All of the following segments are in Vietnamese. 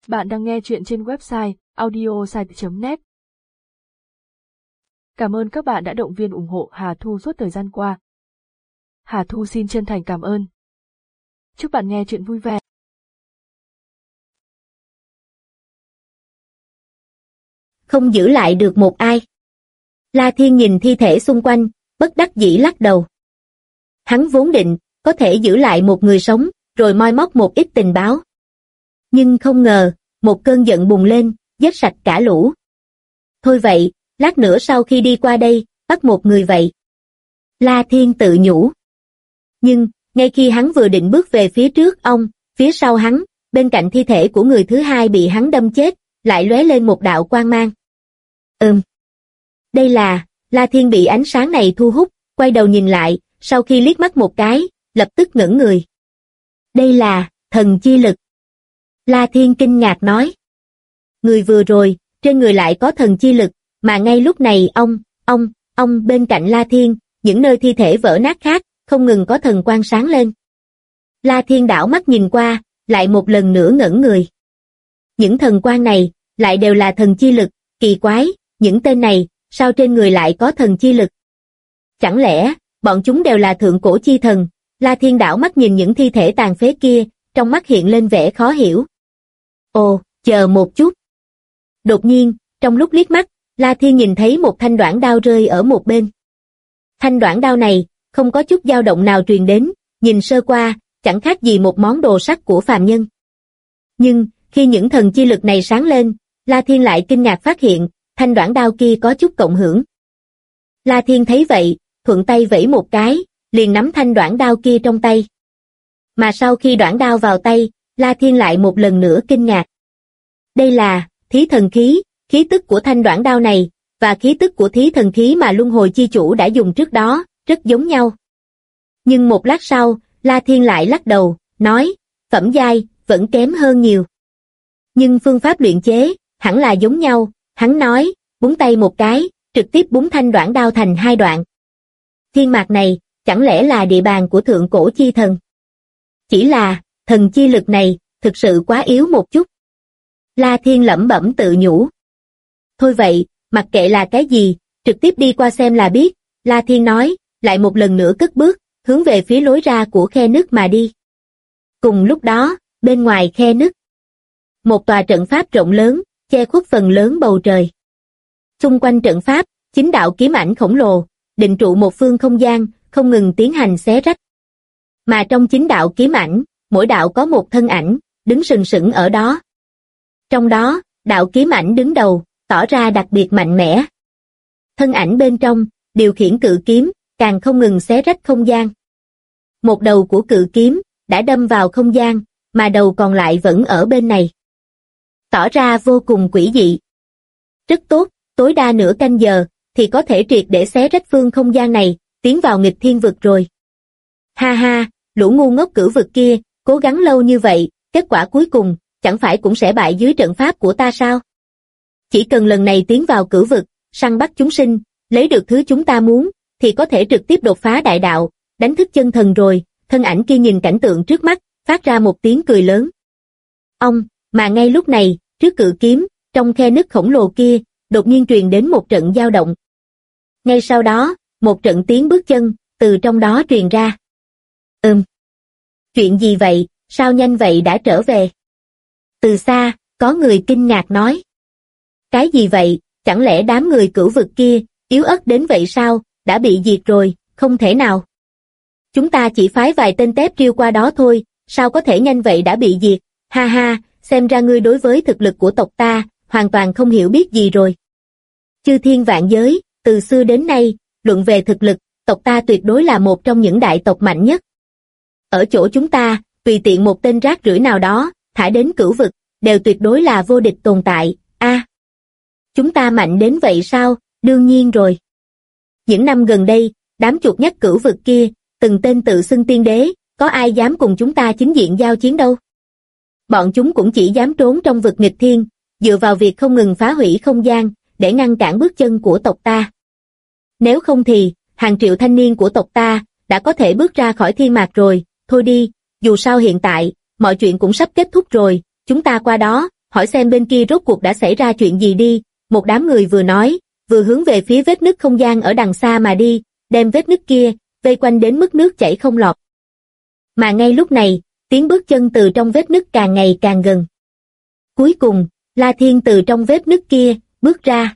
Bạn đang nghe chuyện trên website audiosite.net. Cảm ơn các bạn đã động viên ủng hộ Hà Thu suốt thời gian qua. Hà Thu xin chân thành cảm ơn. Chúc bạn nghe chuyện vui vẻ. Không giữ lại được một ai. La Thiên nhìn thi thể xung quanh, bất đắc dĩ lắc đầu. Hắn vốn định có thể giữ lại một người sống, rồi moi móc một ít tình báo. Nhưng không ngờ, một cơn giận bùng lên, giết sạch cả lũ. Thôi vậy, lát nữa sau khi đi qua đây, bắt một người vậy. La Thiên tự nhủ. Nhưng, ngay khi hắn vừa định bước về phía trước ông, phía sau hắn, bên cạnh thi thể của người thứ hai bị hắn đâm chết, lại lóe lên một đạo quang mang. Đây là, La Thiên bị ánh sáng này thu hút, quay đầu nhìn lại, sau khi liếc mắt một cái, lập tức ngẩn người. Đây là, thần chi lực. La Thiên kinh ngạc nói. Người vừa rồi, trên người lại có thần chi lực, mà ngay lúc này ông bên cạnh La Thiên, những nơi thi thể vỡ nát khác, không ngừng có thần quang sáng lên. La Thiên đảo mắt nhìn qua, lại một lần nữa ngẩn người. Những thần quang này, lại đều là thần chi lực, kỳ quái, những tên này, sao trên người lại có thần chi lực? Chẳng lẽ, bọn chúng đều là thượng cổ chi thần? La Thiên đảo mắt nhìn những thi thể tàn phế kia, trong mắt hiện lên vẻ khó hiểu. Ồ, chờ một chút. Đột nhiên, trong lúc liếc mắt, La Thiên nhìn thấy một thanh đoản đao rơi ở một bên. Thanh đoản đao này, không có chút dao động nào truyền đến, nhìn sơ qua, chẳng khác gì một món đồ sắt của phàm nhân. Nhưng, khi những thần chi lực này sáng lên, La Thiên lại kinh ngạc phát hiện, thanh đoản đao kia có chút cộng hưởng. La Thiên thấy vậy, thuận tay vẫy một cái, liền nắm thanh đoản đao kia trong tay. Mà sau khi đoản đao vào tay, La Thiên lại một lần nữa kinh ngạc. Đây là thí thần khí, khí tức của thanh đoản đao này, và khí tức của thí thần khí mà luân hồi chi chủ đã dùng trước đó, rất giống nhau. Nhưng một lát sau, La Thiên lại lắc đầu, nói, phẩm giai, vẫn kém hơn nhiều. Nhưng phương pháp luyện chế, hẳn là giống nhau, hắn nói, búng tay một cái, trực tiếp búng thanh đoản đao thành hai đoạn. Thiên mạc này, chẳng lẽ là địa bàn của thượng cổ chi thần? Chỉ là, thần chi lực này, thực sự quá yếu một chút. La Thiên lẩm bẩm tự nhủ. Thôi vậy, mặc kệ là cái gì, trực tiếp đi qua xem là biết, La Thiên nói, lại một lần nữa cất bước, hướng về phía lối ra của khe nứt mà đi. Cùng lúc đó, bên ngoài khe nứt, một tòa trận pháp rộng lớn, che khuất phần lớn bầu trời. Xung quanh trận pháp, 9 đạo kiếm ảnh khổng lồ, định trụ một phương không gian, không ngừng tiến hành xé rách. Mà trong 9 đạo kiếm ảnh, mỗi đạo có một thân ảnh, đứng sừng sững ở đó. Trong đó, đạo kiếm ảnh đứng đầu, tỏ ra đặc biệt mạnh mẽ. Thân ảnh bên trong, điều khiển cự kiếm, càng không ngừng xé rách không gian. Một đầu của cự kiếm, đã đâm vào không gian, mà đầu còn lại vẫn ở bên này. Tỏ ra vô cùng quỷ dị. Rất tốt, tối đa nửa canh giờ, thì có thể triệt để xé rách phương không gian này, tiến vào nghịch thiên vực rồi. Ha ha, lũ ngu ngốc cửu vực kia, cố gắng lâu như vậy, kết quả cuối cùng, chẳng phải cũng sẽ bại dưới trận pháp của ta sao? Chỉ cần lần này tiến vào cửu vực, săn bắt chúng sinh, lấy được thứ chúng ta muốn, thì có thể trực tiếp đột phá đại đạo, đánh thức chân thần rồi. Thân ảnh kia nhìn cảnh tượng trước mắt, phát ra một tiếng cười lớn. Mà ngay lúc này, trước cự kiếm, trong khe nứt khổng lồ kia, đột nhiên truyền đến một trận dao động. Ngay sau đó, một trận tiếng bước chân, từ trong đó truyền ra. Chuyện gì vậy, sao nhanh vậy đã trở về? Từ xa, có người kinh ngạc nói. Cái gì vậy, chẳng lẽ đám người cửu vực kia, yếu ớt đến vậy sao, đã bị diệt rồi, không thể nào. Chúng ta chỉ phái vài tên tép triêu qua đó thôi, sao có thể nhanh vậy đã bị diệt, ha ha, xem ra ngươi đối với thực lực của tộc ta, hoàn toàn không hiểu biết gì rồi. Chư thiên vạn giới, từ xưa đến nay, luận về thực lực, tộc ta tuyệt đối là một trong những đại tộc mạnh nhất. Ở chỗ chúng ta, tùy tiện một tên rác rưởi nào đó, thả đến cửu vực, đều tuyệt đối là vô địch tồn tại. Chúng ta mạnh đến vậy sao? Đương nhiên rồi. Những năm gần đây, đám chuột nhắt cửu vực kia, từng tên tự xưng tiên đế, có ai dám cùng chúng ta chính diện giao chiến đâu. Bọn chúng cũng chỉ dám trốn trong vực nghịch thiên, dựa vào việc không ngừng phá hủy không gian, để ngăn cản bước chân của tộc ta. Nếu không thì, hàng triệu thanh niên của tộc ta, đã có thể bước ra khỏi thiên mạc rồi. Thôi đi, dù sao hiện tại, mọi chuyện cũng sắp kết thúc rồi, chúng ta qua đó, hỏi xem bên kia rốt cuộc đã xảy ra chuyện gì đi. Một đám người vừa nói, vừa hướng về phía vết nứt không gian ở đằng xa mà đi, đem vết nứt kia vây quanh đến mức nước chảy không lọt. Mà ngay lúc này, tiếng bước chân từ trong vết nứt càng ngày càng gần. Cuối cùng, La Thiên từ trong vết nứt kia bước ra.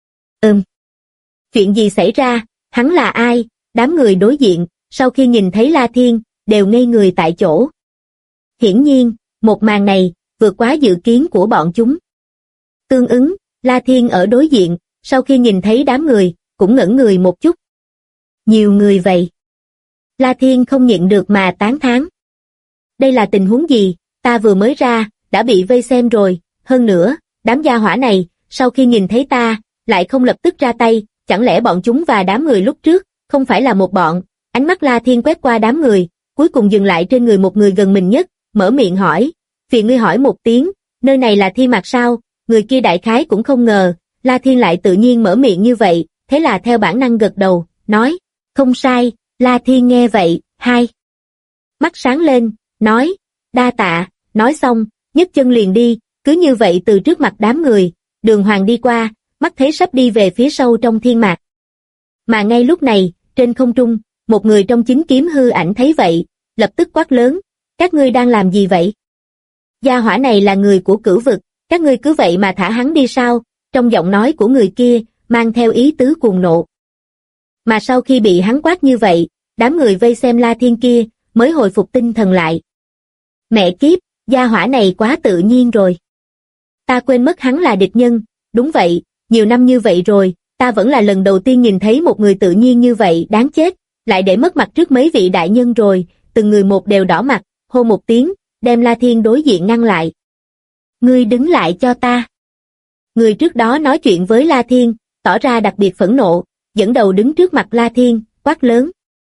Chuyện gì xảy ra, hắn là ai? Đám người đối diện, sau khi nhìn thấy La Thiên, đều ngây người tại chỗ. Hiển nhiên, một màn này, vượt quá dự kiến của bọn chúng. Tương ứng, La Thiên ở đối diện, sau khi nhìn thấy đám người, cũng ngẩn người một chút. Nhiều người vậy. La Thiên không nhịn được mà tán thán. Đây là tình huống gì, ta vừa mới ra, đã bị vây xem rồi, hơn nữa, đám gia hỏa này, sau khi nhìn thấy ta, lại không lập tức ra tay, chẳng lẽ bọn chúng và đám người lúc trước, không phải là một bọn. Ánh mắt La Thiên quét qua đám người, cuối cùng dừng lại trên người một người gần mình nhất, mở miệng hỏi, phiền ngươi hỏi một tiếng, nơi này là Thi Mạc sao? Người kia đại khái cũng không ngờ, La Thiên lại tự nhiên mở miệng như vậy, thế là theo bản năng gật đầu, nói, không sai. La Thiên nghe vậy, hai mắt sáng lên, nói, đa tạ, nói xong, nhấc chân liền đi, cứ như vậy từ trước mặt đám người, đường hoàng đi qua, mắt thấy sắp đi về phía sâu trong thiên mạc. Mà ngay lúc này, trên không trung, một người trong chính kiếm hư ảnh thấy vậy, lập tức quát lớn, các ngươi đang làm gì vậy? Gia hỏa này là người của Cửu vực, các ngươi cứ vậy mà thả hắn đi sao? Trong giọng nói của người kia, mang theo ý tứ cuồng nộ. Mà sau khi bị hắn quát như vậy, đám người vây xem La Thiên kia, mới hồi phục tinh thần lại. Mẹ kiếp, gia hỏa này quá tự nhiên rồi. Ta quên mất hắn là địch nhân, đúng vậy, nhiều năm như vậy rồi, ta vẫn là lần đầu tiên nhìn thấy một người tự nhiên như vậy, đáng chết, lại để mất mặt trước mấy vị đại nhân rồi, từng người một đều đỏ mặt, hô một tiếng, đem La Thiên đối diện ngăn lại. Ngươi đứng lại cho ta. Người trước đó nói chuyện với La Thiên, tỏ ra đặc biệt phẫn nộ, dẫn đầu đứng trước mặt La Thiên, quát lớn.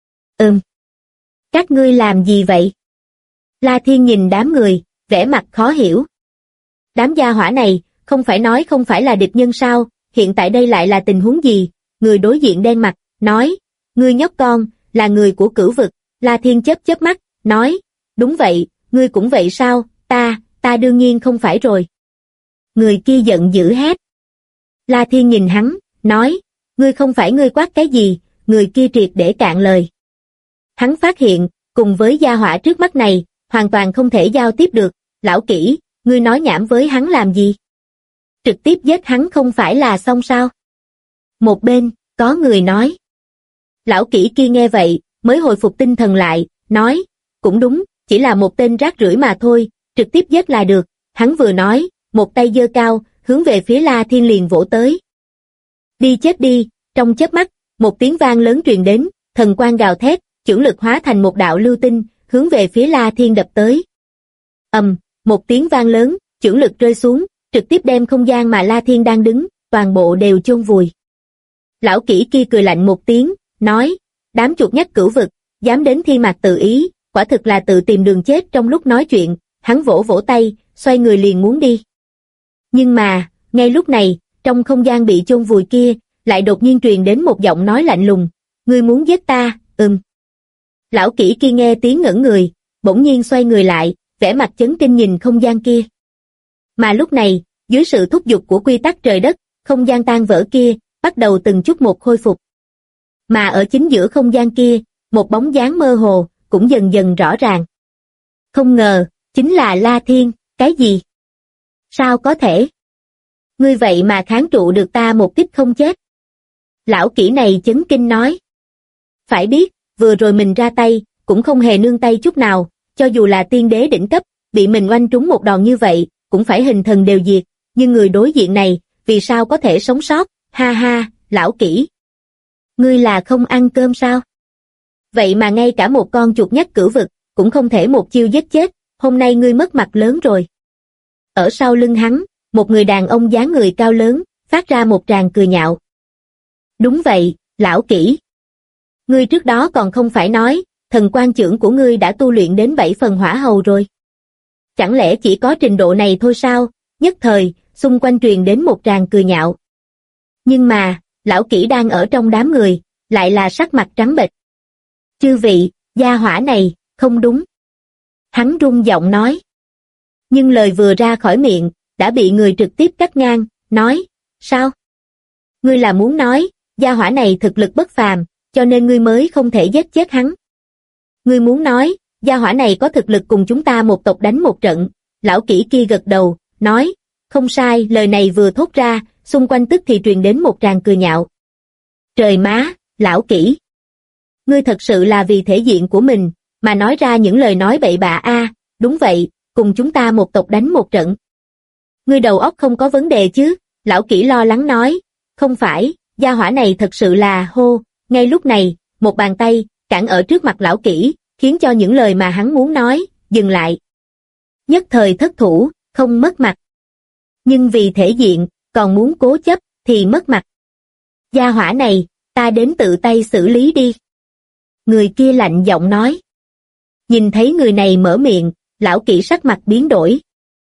Các ngươi làm gì vậy? La Thiên nhìn đám người, vẻ mặt khó hiểu. Đám gia hỏa này, không phải nói không phải là địch nhân sao, hiện tại đây lại là tình huống gì? Người đối diện đen mặt, nói, ngươi nhóc con, là người của Cửu vực. La Thiên chớp chớp mắt, nói, đúng vậy, ngươi cũng vậy sao, ta đương nhiên không phải rồi. Người kia giận dữ hét. La Thiên nhìn hắn, nói, ngươi không phải ngươi quát cái gì, người kia triệt để cạn lời. Hắn phát hiện, cùng với gia hỏa trước mắt này, hoàn toàn không thể giao tiếp được, lão kỹ, ngươi nói nhảm với hắn làm gì? Trực tiếp giết hắn không phải là xong sao? Một bên, có người nói. Lão kỹ kia nghe vậy, mới hồi phục tinh thần lại, nói, cũng đúng, chỉ là một tên rác rưởi mà thôi, trực tiếp giết là được. Hắn vừa nói, một tay giơ cao, hướng về phía La Thiên liền vỗ tới. Đi chết đi, trong chớp mắt, một tiếng vang lớn truyền đến, thần quang gào thét, chưởng lực hóa thành một đạo lưu tinh, hướng về phía La Thiên đập tới. Một tiếng vang lớn, chưởng lực rơi xuống, trực tiếp đem không gian mà La Thiên đang đứng, toàn bộ đều chôn vùi. Lão kỹ kia cười lạnh một tiếng, nói, đám chuột nhắt Cửu vực, dám đến Thi Mạc tự ý, quả thực là tự tìm đường chết. Trong lúc nói chuyện, hắn vỗ vỗ tay, xoay người liền muốn đi. Nhưng mà, ngay lúc này, trong không gian bị chôn vùi kia, lại đột nhiên truyền đến một giọng nói lạnh lùng, ngươi muốn giết ta? Lão kỹ kia nghe tiếng ngẩn người, bỗng nhiên xoay người lại, vẻ mặt chấn kinh nhìn không gian kia. Mà lúc này, dưới sự thúc giục của quy tắc trời đất, không gian tan vỡ kia, bắt đầu từng chút một khôi phục. Mà ở chính giữa không gian kia, một bóng dáng mơ hồ, cũng dần dần rõ ràng. Không ngờ, chính là La Thiên, cái gì? Sao có thể? Ngươi vậy mà kháng trụ được ta một kích không chết. Lão kỹ này chấn kinh nói. Phải biết, vừa rồi mình ra tay, cũng không hề nương tay chút nào, cho dù là tiên đế đỉnh cấp, bị mình oanh trúng một đòn như vậy, cũng phải hình thần đều diệt, nhưng người đối diện này, vì sao có thể sống sót? Ha ha, lão kỹ. Ngươi là không ăn cơm sao? Vậy mà ngay cả một con chuột nhắt Cửu vực, cũng không thể một chiêu giết chết, hôm nay ngươi mất mặt lớn rồi. Ở sau lưng hắn, một người đàn ông dáng người cao lớn, phát ra một tràng cười nhạo. Đúng vậy, lão kỹ. Ngươi trước đó còn không phải nói, thần quan chưởng của ngươi đã tu luyện đến 7 phần hỏa hầu rồi. Chẳng lẽ chỉ có trình độ này thôi sao? Nhất thời, xung quanh truyền đến một tràng cười nhạo. Nhưng mà, lão kỹ đang ở trong đám người, lại là sắc mặt trắng bệch. Chư vị, gia hỏa này, không đúng. Hắn rung giọng nói. Nhưng lời vừa ra khỏi miệng, đã bị người trực tiếp cắt ngang, nói, sao? Ngươi là muốn nói, gia hỏa này thực lực bất phàm, cho nên ngươi mới không thể giết chết hắn. Ngươi muốn nói, gia hỏa này có thực lực cùng chúng ta một tộc đánh một trận, lão kỹ kia gật đầu, nói, không sai, lời này vừa thốt ra, xung quanh tức thì truyền đến một tràng cười nhạo. Trời má, lão kỹ. Ngươi thật sự là vì thể diện của mình, mà nói ra những lời nói bậy bạ a, đúng vậy, cùng chúng ta một tộc đánh một trận. Ngươi đầu óc không có vấn đề chứ, lão kỹ lo lắng nói, không phải, gia hỏa này thật sự là hô, ngay lúc này, một bàn tay, cản ở trước mặt lão kỹ, khiến cho những lời mà hắn muốn nói, dừng lại. Nhất thời thất thủ, không mất mặt. Nhưng vì thể diện, còn muốn cố chấp, thì mất mặt. Gia hỏa này, ta đến tự tay xử lý đi. Người kia lạnh giọng nói. Nhìn thấy người này mở miệng, lão kỹ sắc mặt biến đổi.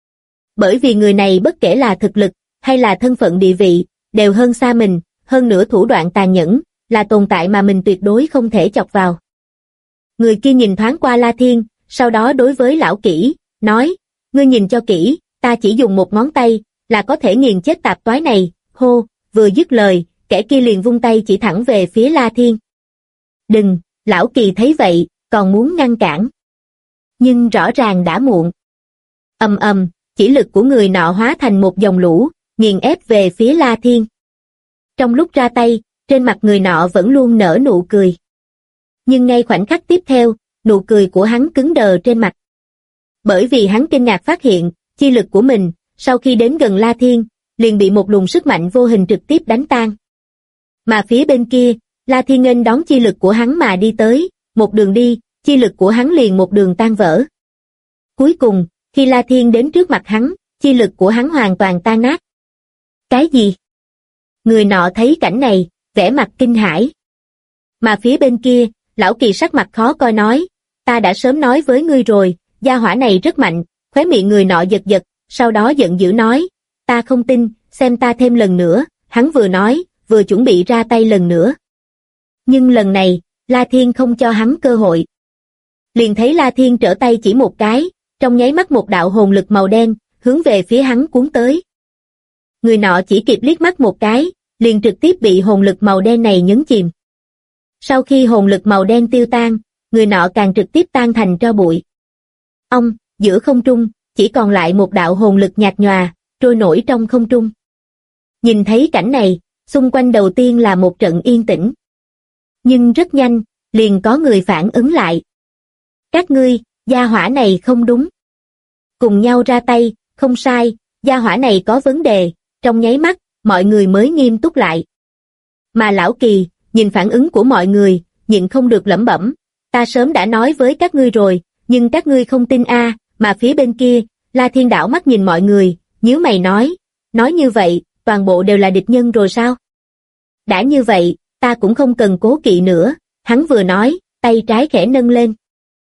Bởi vì người này bất kể là thực lực, hay là thân phận địa vị, đều hơn xa mình, hơn nữa thủ đoạn tàn nhẫn, là tồn tại mà mình tuyệt đối không thể chọc vào. Người kia nhìn thoáng qua La Thiên, sau đó đối với lão kỹ, nói, ngươi nhìn cho kỹ, ta chỉ dùng một ngón tay, là có thể nghiền chết tạp toái này, hô, vừa dứt lời, kẻ kia liền vung tay chỉ thẳng về phía La Thiên. Đừng, lão kỳ thấy vậy, còn muốn ngăn cản. Nhưng rõ ràng đã muộn. Ầm ầm, chỉ lực của người nọ hóa thành một dòng lũ, nghiền ép về phía La Thiên. Trong lúc ra tay, trên mặt người nọ vẫn luôn nở nụ cười. Nhưng ngay khoảnh khắc tiếp theo, nụ cười của hắn cứng đờ trên mặt. Bởi vì hắn kinh ngạc phát hiện, chi lực của mình, sau khi đến gần La Thiên, liền bị một luồng sức mạnh vô hình trực tiếp đánh tan. Mà phía bên kia, La Thiên nghênh đón chi lực của hắn mà đi tới, một đường đi, chi lực của hắn liền một đường tan vỡ. Cuối cùng, khi La Thiên đến trước mặt hắn, chi lực của hắn hoàn toàn tan nát. Cái gì? Người nọ thấy cảnh này, vẻ mặt kinh hãi. Mà phía bên kia, lão kỳ sắc mặt khó coi nói, ta đã sớm nói với ngươi rồi, gia hỏa này rất mạnh, khóe miệng người nọ giật giật, sau đó giận dữ nói, ta không tin, xem ta thêm lần nữa, hắn vừa nói, vừa chuẩn bị ra tay lần nữa. Nhưng lần này, La Thiên không cho hắn cơ hội. Liền thấy La Thiên trở tay chỉ một cái, trong nháy mắt một đạo hồn lực màu đen, hướng về phía hắn cuốn tới. Người nọ chỉ kịp liếc mắt một cái, liền trực tiếp bị hồn lực màu đen này nhấn chìm. Sau khi hồn lực màu đen tiêu tan, người nọ càng trực tiếp tan thành tro bụi. Giữa không trung, chỉ còn lại một đạo hồn lực nhạt nhòa, trôi nổi trong không trung. Nhìn thấy cảnh này, xung quanh đầu tiên là một trận yên tĩnh. Nhưng rất nhanh, liền có người phản ứng lại. Các ngươi, gia hỏa này không đúng. Cùng nhau ra tay, không sai, gia hỏa này có vấn đề, trong nháy mắt, mọi người mới nghiêm túc lại. Mà lão Kỳ, nhìn phản ứng của mọi người, nhịn không được lẩm bẩm, ta sớm đã nói với các ngươi rồi, nhưng các ngươi không tin a. Mà phía bên kia, La Thiên đảo mắt nhìn mọi người, nhíu mày nói như vậy, toàn bộ đều là địch nhân rồi sao? Đã như vậy, ta cũng không cần cố kỵ nữa, hắn vừa nói, tay trái khẽ nâng lên.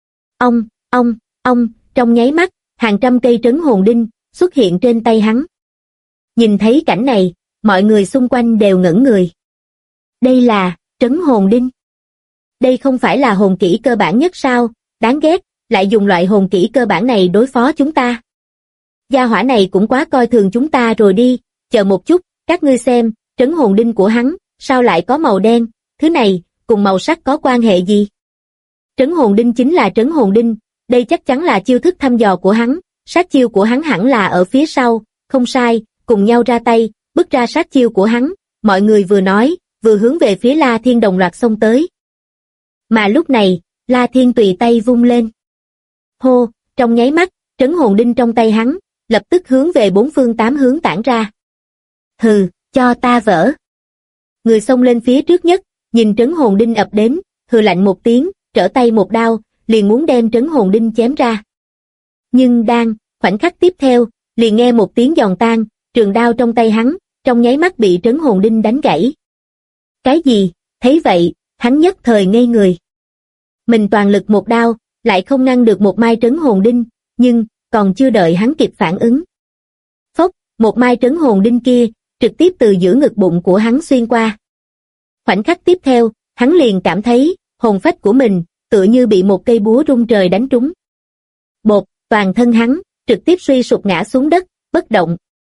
Trong nháy mắt, hàng trăm cây trấn hồn đinh xuất hiện trên tay hắn. Nhìn thấy cảnh này, mọi người xung quanh đều ngẩn người. Đây là trấn hồn đinh. Đây không phải là hồn kỹ cơ bản nhất sao, đáng ghét, lại dùng loại hồn kỹ cơ bản này đối phó chúng ta. Gia hỏa này cũng quá coi thường chúng ta rồi đi, chờ một chút, các ngươi xem, trấn hồn đinh của hắn, sao lại có màu đen, thứ này, cùng màu sắc có quan hệ gì? Trấn hồn đinh chính là trấn hồn đinh, đây chắc chắn là chiêu thức thăm dò của hắn, sát chiêu của hắn hẳn là ở phía sau, không sai, cùng nhau ra tay, bứt ra sát chiêu của hắn, mọi người vừa nói, vừa hướng về phía La Thiên đồng loạt xông tới. Mà lúc này, La Thiên tùy tay vung lên. Hô, trong nháy mắt, trấn hồn đinh trong tay hắn, lập tức hướng về bốn phương tám hướng tản ra. Hừ, cho ta vỡ. Người xông lên phía trước nhất, nhìn trấn hồn đinh ập đến, hừ lạnh một tiếng, trở tay một đao, liền muốn đem trấn hồn đinh chém ra. Nhưng khoảnh khắc tiếp theo, liền nghe một tiếng giòn tan, trường đao trong tay hắn, trong nháy mắt bị trấn hồn đinh đánh gãy. Cái gì? Thấy vậy, hắn nhất thời ngây người. Mình toàn lực một đao, lại không ngăn được một mai trấn hồn đinh, nhưng, còn chưa đợi hắn kịp phản ứng. Phốc, một mai trấn hồn đinh kia, trực tiếp từ giữa ngực bụng của hắn xuyên qua. Khoảnh khắc tiếp theo, hắn liền cảm thấy, hồn phách của mình, tựa như bị một cây búa rung trời đánh trúng. Bột, toàn thân hắn, trực tiếp suy sụp ngã xuống đất, bất động.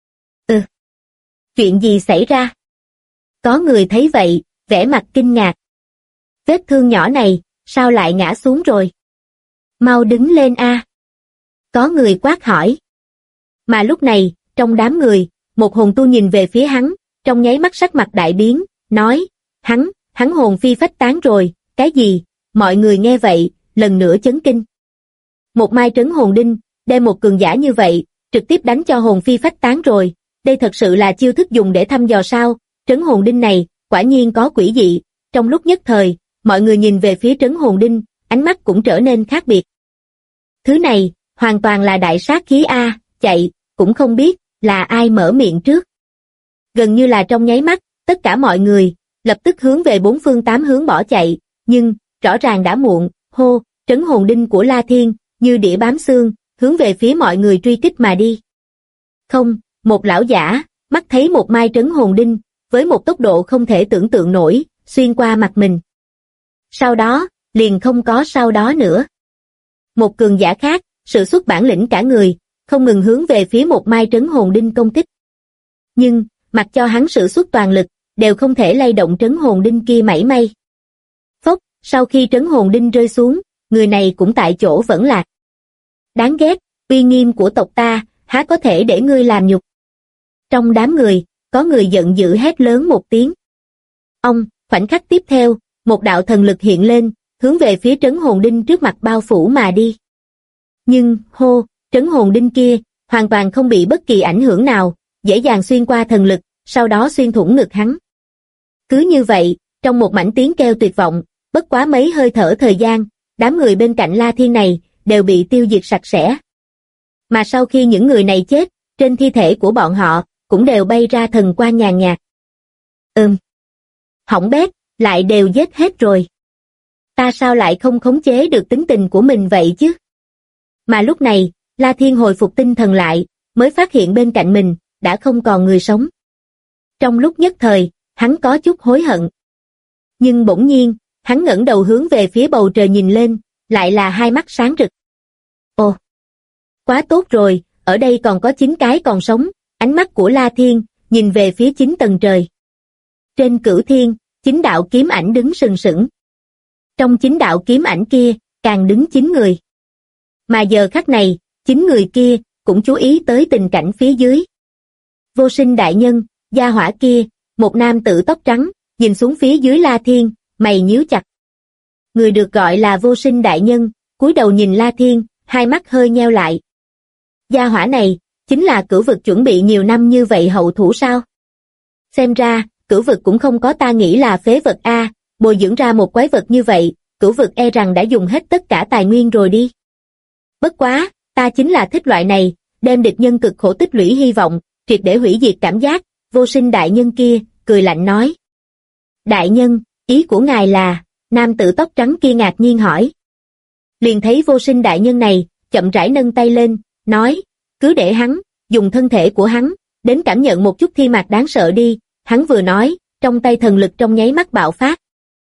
Ừ. Chuyện gì xảy ra? Có người thấy vậy, vẻ mặt kinh ngạc. Vết thương nhỏ này, sao lại ngã xuống rồi? Mau đứng lên a. Có người quát hỏi. Mà lúc này, trong đám người, một hồn tu nhìn về phía hắn, trong nháy mắt sắc mặt đại biến, nói, hắn hồn phi phách tán rồi, cái gì? Mọi người nghe vậy, lần nữa chấn kinh. Một mai trấn hồn đinh, đem một cường giả như vậy, trực tiếp đánh cho hồn phi phách tán rồi, đây thật sự là chiêu thức dùng để thăm dò sao? Trấn hồn đinh này, quả nhiên có quỷ dị. Trong lúc nhất thời, mọi người nhìn về phía trấn hồn đinh, ánh mắt cũng trở nên khác biệt. Thứ này, hoàn toàn là đại sát khí a, chạy, cũng không biết là ai mở miệng trước. Gần như là trong nháy mắt, tất cả mọi người lập tức hướng về bốn phương tám hướng bỏ chạy, nhưng rõ ràng đã muộn. Hô, trấn hồn đinh của La Thiên như đĩa bám xương, hướng về phía mọi người truy kích mà đi. Không, một lão giả mắt thấy một mai trấn hồn đinh với một tốc độ không thể tưởng tượng nổi xuyên qua mặt mình. Sau đó, liền không có sau đó nữa. Một cường giả khác, sử xuất bản lĩnh cả người, không ngừng hướng về phía một mai trấn hồn đinh công kích. Nhưng, mặc cho hắn sử xuất toàn lực, đều không thể lay động trấn hồn đinh kia mảy may. Phốc, sau khi trấn hồn đinh rơi xuống, người này cũng tại chỗ vẫn lạc. Đáng ghét, uy nghiêm của tộc ta, há có thể để ngươi làm nhục. Trong đám người, có người giận dữ hét lớn một tiếng. Ông, khoảnh khắc tiếp theo, một đạo thần lực hiện lên, hướng về phía trấn hồn đinh trước mặt bao phủ mà đi. Nhưng, hô, trấn hồn đinh kia, hoàn toàn không bị bất kỳ ảnh hưởng nào, dễ dàng xuyên qua thần lực, sau đó xuyên thủng ngực hắn. Cứ như vậy, trong một mảnh tiếng kêu tuyệt vọng, bất quá mấy hơi thở thời gian, đám người bên cạnh La Thiên này, đều bị tiêu diệt sạch sẽ. Mà sau khi những người này chết, trên thi thể của bọn họ, cũng đều bay ra thần quang nhàn nhạt. Hỏng bét, lại đều giết hết rồi. Ta sao lại không khống chế được tính tình của mình vậy chứ? Mà lúc này, La Thiên hồi phục tinh thần lại, mới phát hiện bên cạnh mình, đã không còn người sống. Trong lúc nhất thời, hắn có chút hối hận. Nhưng bỗng nhiên, hắn ngẩng đầu hướng về phía bầu trời nhìn lên, lại là hai mắt sáng rực. Ồ! Quá tốt rồi, ở đây còn có 9 cái còn sống, ánh mắt của La Thiên, nhìn về phía 9 tầng trời. Trên cửu thiên, 9 đạo kiếm ảnh đứng sừng sững. Trong 9 đạo kiếm ảnh kia, càng đứng 9 người. Mà giờ khắc này, 9 người kia, cũng chú ý tới tình cảnh phía dưới. Vô Sinh đại nhân, gia hỏa kia, một nam tử tóc trắng, nhìn xuống phía dưới La Thiên, mày nhíu chặt. Người được gọi là Vô Sinh đại nhân, cúi đầu nhìn La Thiên, hai mắt hơi nheo lại. Gia hỏa này, chính là Cửu Vực chuẩn bị nhiều năm như vậy hậu thủ sao? Xem ra, Cửu Vực cũng không có ta nghĩ là phế vật a, bồi dưỡng ra một quái vật như vậy, Cửu Vực e rằng đã dùng hết tất cả tài nguyên rồi đi. Bất quá, ta chính là thích loại này, đem địch nhân cực khổ tích lũy hy vọng, triệt để hủy diệt cảm giác. Vô Sinh đại nhân kia, cười lạnh nói. Đại nhân, ý của ngài là, nam tử tóc trắng kia ngạc nhiên hỏi. Liền thấy Vô Sinh đại nhân này, chậm rãi nâng tay lên, nói, cứ để hắn, dùng thân thể của hắn, đến cảm nhận một chút thi mạc đáng sợ đi. Hắn vừa nói, trong tay thần lực trong nháy mắt bạo phát.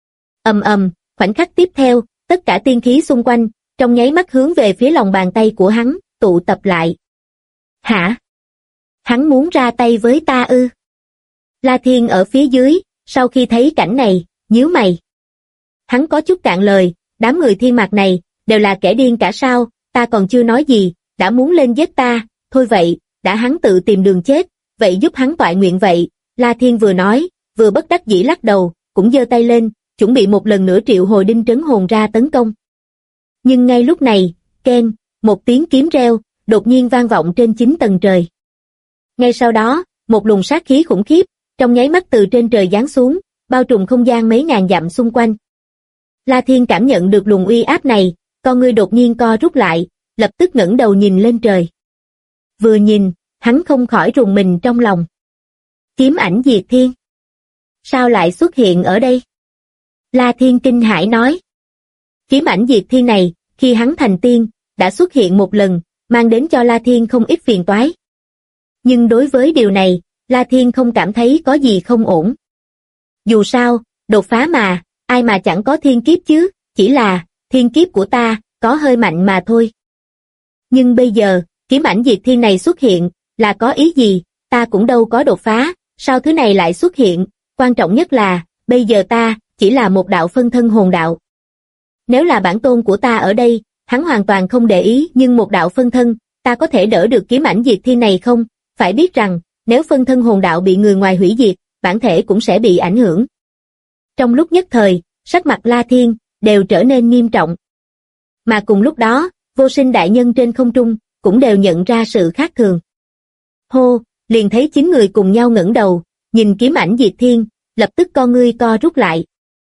Khoảnh khắc tiếp theo, tất cả tiên khí xung quanh, trong nháy mắt hướng về phía lòng bàn tay của hắn, tụ tập lại. Hả? Hắn muốn ra tay với ta ư? La Thiên ở phía dưới, sau khi thấy cảnh này, nhíu mày. Hắn có chút cạn lời, đám người thiên mạc này, đều là kẻ điên cả sao, ta còn chưa nói gì, đã muốn lên giết ta, thôi vậy, đã hắn tự tìm đường chết, vậy giúp hắn toại nguyện vậy. La Thiên vừa nói, vừa bất đắc dĩ lắc đầu, cũng giơ tay lên, chuẩn bị một lần nữa triệu hồi đinh trấn hồn ra tấn công. Nhưng ngay lúc này, keng, một tiếng kiếm reo, đột nhiên vang vọng trên 9 tầng trời. Ngay sau đó, một luồng sát khí khủng khiếp, trong nháy mắt từ trên trời giáng xuống, bao trùm không gian mấy ngàn dặm xung quanh. La Thiên cảm nhận được luồng uy áp này, con ngươi đột nhiên co rút lại, lập tức ngẩng đầu nhìn lên trời. Vừa nhìn, hắn không khỏi rùng mình trong lòng. Kiếm ảnh diệt thiên. Sao lại xuất hiện ở đây? La Thiên kinh hãi nói. Kiếm ảnh diệt thiên này, khi hắn thành tiên, đã xuất hiện một lần, mang đến cho La Thiên không ít phiền toái. Nhưng đối với điều này, La Thiên không cảm thấy có gì không ổn. Dù sao, đột phá mà, ai mà chẳng có thiên kiếp chứ, chỉ là, thiên kiếp của ta, có hơi mạnh mà thôi. Nhưng bây giờ, kiếm ảnh diệt thiên này xuất hiện, là có ý gì? ta cũng đâu có đột phá, sao thứ này lại xuất hiện, quan trọng nhất là, bây giờ ta, chỉ là một đạo phân thân hồn đạo. Nếu là bản tôn của ta ở đây, hắn hoàn toàn không để ý, nhưng một đạo phân thân, ta có thể đỡ được kiếm ảnh diệt thiên này không? Phải biết rằng, nếu phân thân hồn đạo bị người ngoài hủy diệt, bản thể cũng sẽ bị ảnh hưởng. Trong lúc nhất thời, sắc mặt La Thiên đều trở nên nghiêm trọng. Mà cùng lúc đó, Vô Sinh đại nhân trên không trung cũng đều nhận ra sự khác thường. Hô, liền thấy 9 người cùng nhau ngẩng đầu, nhìn kiếm ảnh diệt thiên, lập tức con ngươi co rút lại.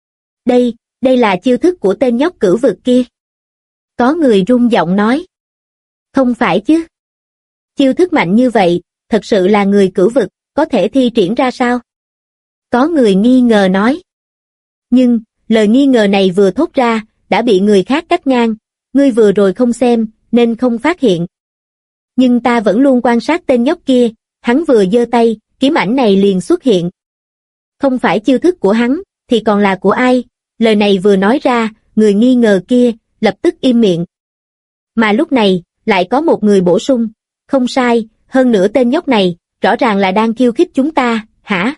Đây là chiêu thức của tên nhóc cửu vực kia. Có người run giọng nói. Không phải chứ. Chiêu thức mạnh như vậy, thật sự là người cửu vực, có thể thi triển ra sao? Có người nghi ngờ nói. Nhưng, lời nghi ngờ này vừa thốt ra, đã bị người khác cắt ngang, ngươi vừa rồi không xem, nên không phát hiện. Nhưng ta vẫn luôn quan sát tên nhóc kia, hắn vừa giơ tay, kiếm ảnh này liền xuất hiện. Không phải chiêu thức của hắn, thì còn là của ai? Lời này vừa nói ra, người nghi ngờ kia, lập tức im miệng. Mà lúc này, lại có một người bổ sung, không sai, hơn nữa tên nhóc này, rõ ràng là đang khiêu khích chúng ta, hả?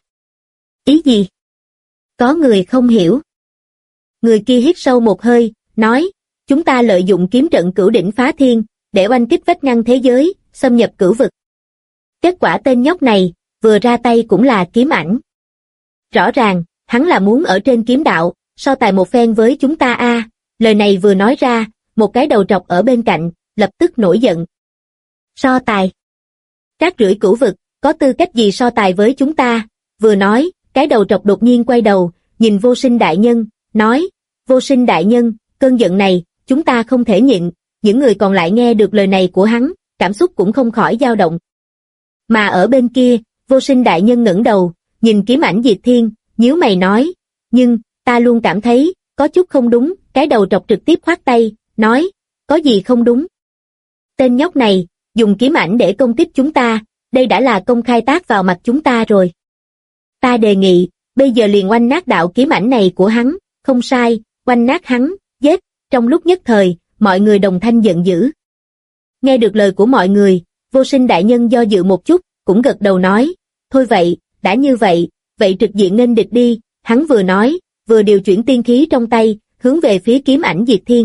Ý gì? Có người không hiểu. Người kia hít sâu một hơi, nói, chúng ta lợi dụng kiếm trận cửu đỉnh phá thiên, để oanh kích vách ngăn thế giới, xâm nhập cửu vực. Kết quả tên nhóc này, vừa ra tay cũng là kiếm ảnh. Rõ ràng, hắn là muốn ở trên kiếm đạo, so tài một phen với chúng ta a. Lời này vừa nói ra, một cái đầu trọc ở bên cạnh, lập tức nổi giận. So tài? Rác rưởi cửu vực, có tư cách gì so tài với chúng ta? Vừa nói, cái đầu trọc đột nhiên quay đầu, nhìn Vô Sinh đại nhân, nói, Vô Sinh đại nhân, cơn giận này, chúng ta không thể nhịn. Những người còn lại nghe được lời này của hắn, cảm xúc cũng không khỏi dao động. Mà ở bên kia, Vô Sinh đại nhân ngẩng đầu, nhìn kiếm ảnh diệt thiên, nhíu mày nói, nhưng, ta luôn cảm thấy, có chút không đúng, cái đầu trọc trực tiếp khoát tay, nói, có gì không đúng? Tên nhóc này, dùng kiếm ảnh để công kích chúng ta, đây đã là công khai tát vào mặt chúng ta rồi. Ta đề nghị, bây giờ liền oanh nát đạo kiếm ảnh này của hắn, không sai, oanh nát hắn, giết, trong lúc nhất thời, mọi người đồng thanh giận dữ. Nghe được lời của mọi người, Vô Sinh đại nhân do dự một chút, cũng gật đầu nói, thôi vậy, đã như vậy, vậy trực diện nghênh địch đi, hắn vừa nói, vừa điều chuyển tiên khí trong tay, hướng về phía kiếm ảnh diệt thiên.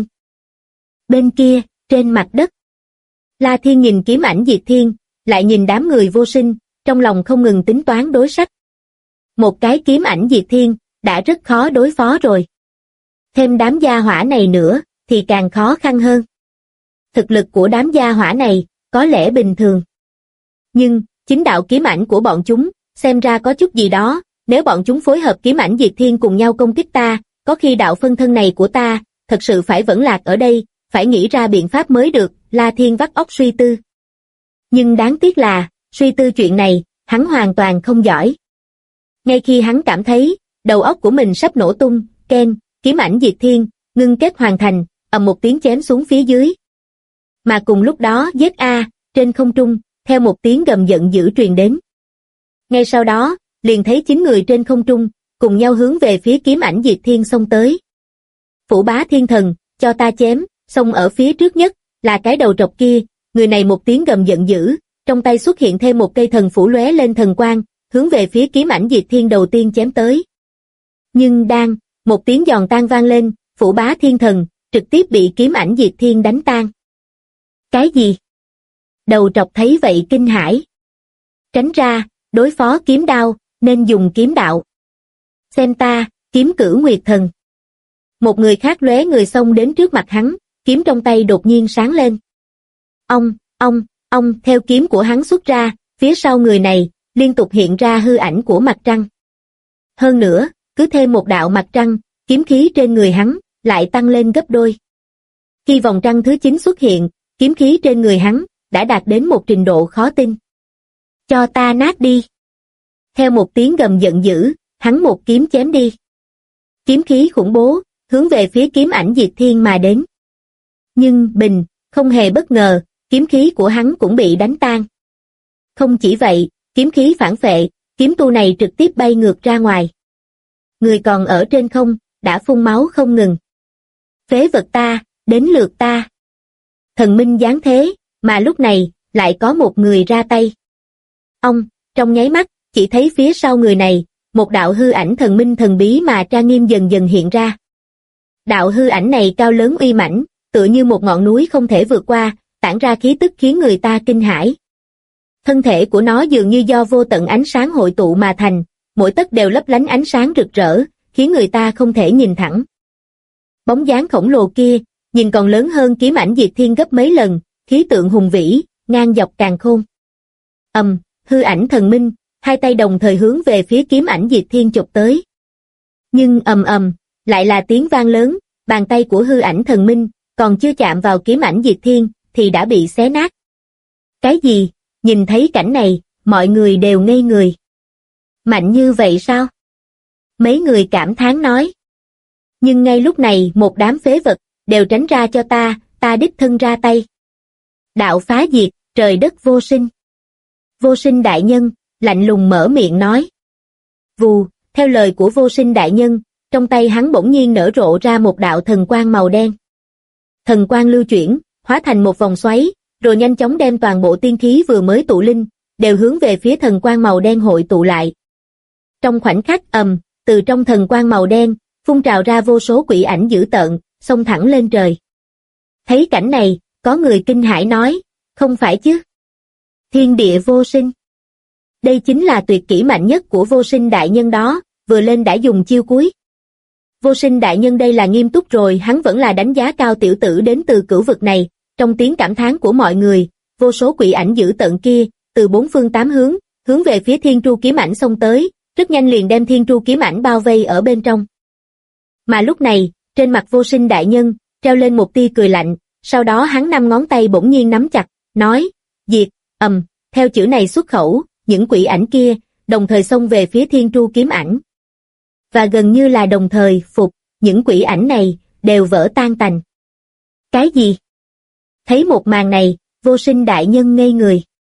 Bên kia, trên mặt đất, La Thiên nhìn kiếm ảnh diệt thiên, lại nhìn đám người Vô Sinh, trong lòng không ngừng tính toán đối sách. Một cái kiếm ảnh diệt thiên, đã rất khó đối phó rồi. Thêm đám gia hỏa này nữa, thì càng khó khăn hơn. Thực lực của đám gia hỏa này, có lẽ bình thường. Nhưng, chính đạo kiếm ảnh của bọn chúng, xem ra có chút gì đó, nếu bọn chúng phối hợp kiếm ảnh diệt thiên cùng nhau công kích ta, có khi đạo phân thân này của ta, thật sự phải vẫn lạc ở đây, phải nghĩ ra biện pháp mới được, La Thiên vắt óc suy tư. Nhưng đáng tiếc là, suy tư chuyện này, hắn hoàn toàn không giỏi. Ngay khi hắn cảm thấy, đầu óc của mình sắp nổ tung, Ken, kiếm ảnh diệt thiên, ngưng kết hoàn thành, ầm một tiếng chém xuống phía dưới. Mà cùng lúc đó giết a, trên không trung, theo một tiếng gầm giận dữ truyền đến. Ngay sau đó, liền thấy 9 người trên không trung, cùng nhau hướng về phía kiếm ảnh diệt thiên xông tới. Phủ Bá Thiên Thần, cho ta chém, xông ở phía trước nhất, là cái đầu trọc kia, người này một tiếng gầm giận dữ, trong tay xuất hiện thêm một cây thần phủ lóe lên thần quang, hướng về phía kiếm ảnh diệt thiên đầu tiên chém tới. Nhưng đang, một tiếng giòn tan vang lên, Phủ Bá Thiên Thần, trực tiếp bị kiếm ảnh diệt thiên đánh tan. Cái gì? Đầu trọc thấy vậy kinh hãi. Tránh ra, đối phó kiếm đao, nên dùng kiếm đạo. Xem ta, kiếm cửu nguyệt thần. Một người khác lóe người xông đến trước mặt hắn, kiếm trong tay đột nhiên sáng lên. Ông, theo kiếm của hắn xuất ra, phía sau người này, liên tục hiện ra hư ảnh của mặt trăng. Hơn nữa, cứ thêm một đạo mặt trăng, kiếm khí trên người hắn, lại tăng lên gấp đôi. Khi vòng trăng thứ 9 xuất hiện, kiếm khí trên người hắn, đã đạt đến một trình độ khó tin. Cho ta nát đi. Theo một tiếng gầm giận dữ, hắn một kiếm chém đi. Kiếm khí khủng bố, hướng về phía kiếm ảnh diệt thiên mà đến. Nhưng, không hề bất ngờ, kiếm khí của hắn cũng bị đánh tan. Không chỉ vậy, kiếm khí phản phệ, kiếm tu này trực tiếp bay ngược ra ngoài. Người còn ở trên không, đã phun máu không ngừng. Phế vật ta, đến lượt ta. Thần minh giáng thế, mà lúc này, lại có một người ra tay. trong nháy mắt, chỉ thấy phía sau người này, một đạo hư ảnh thần minh thần bí mà trang nghiêm dần dần hiện ra. Đạo hư ảnh này cao lớn uy mãnh, tựa như một ngọn núi không thể vượt qua, tản ra khí tức khiến người ta kinh hãi. Thân thể của nó dường như do vô tận ánh sáng hội tụ mà thành, mỗi tấc đều lấp lánh ánh sáng rực rỡ, khiến người ta không thể nhìn thẳng. Bóng dáng khổng lồ kia, nhìn còn lớn hơn kiếm ảnh diệt thiên gấp mấy lần, khí tượng hùng vĩ, ngang dọc càn khôn. Hư ảnh thần minh, hai tay đồng thời hướng về phía kiếm ảnh diệt thiên chụp tới. Nhưng lại là tiếng vang lớn, bàn tay của hư ảnh thần minh, còn chưa chạm vào kiếm ảnh diệt thiên, thì đã bị xé nát. Cái gì? Nhìn thấy cảnh này, mọi người đều ngây người. Mạnh như vậy sao? Mấy người cảm thán nói. Nhưng ngay lúc này một đám phế vật, đều tránh ra cho ta đích thân ra tay. Đạo phá diệt, trời đất vô sinh. Vô sinh đại nhân, lạnh lùng mở miệng nói. Vù, theo lời của vô sinh đại nhân, trong tay hắn bỗng nhiên nở rộ ra một đạo thần quang màu đen. Thần quang lưu chuyển, hóa thành một vòng xoáy, rồi nhanh chóng đem toàn bộ tiên khí vừa mới tụ linh, đều hướng về phía thần quang màu đen hội tụ lại. Trong khoảnh khắc từ trong thần quang màu đen, phun trào ra vô số quỷ ảnh dữ tợn, xông thẳng lên trời. Thấy cảnh này, có người kinh hãi nói, không phải chứ? Thiên địa vô sinh. Đây chính là tuyệt kỹ mạnh nhất của vô sinh đại nhân đó, vừa lên đã dùng chiêu cuối. Vô sinh đại nhân đây là nghiêm túc rồi, hắn vẫn là đánh giá cao tiểu tử đến từ cửu vực này. Trong tiếng cảm thán của mọi người, vô số quỷ ảnh dữ tợn kia, từ bốn phương tám hướng về phía thiên tru kiếm ảnh xông tới, rất nhanh liền đem thiên tru kiếm ảnh bao vây ở bên trong. Mà lúc này, trên mặt vô sinh đại nhân, treo lên một tia cười lạnh, sau đó hắn năm ngón tay bỗng nhiên nắm chặt, nói, diệt, theo chữ này xuất khẩu, những quỷ ảnh kia, đồng thời xông về phía thiên tru kiếm ảnh. Và gần như là đồng thời, những quỷ ảnh này, đều vỡ tan tành. Cái gì? Thấy một màn này, vô sinh đại nhân ngây người.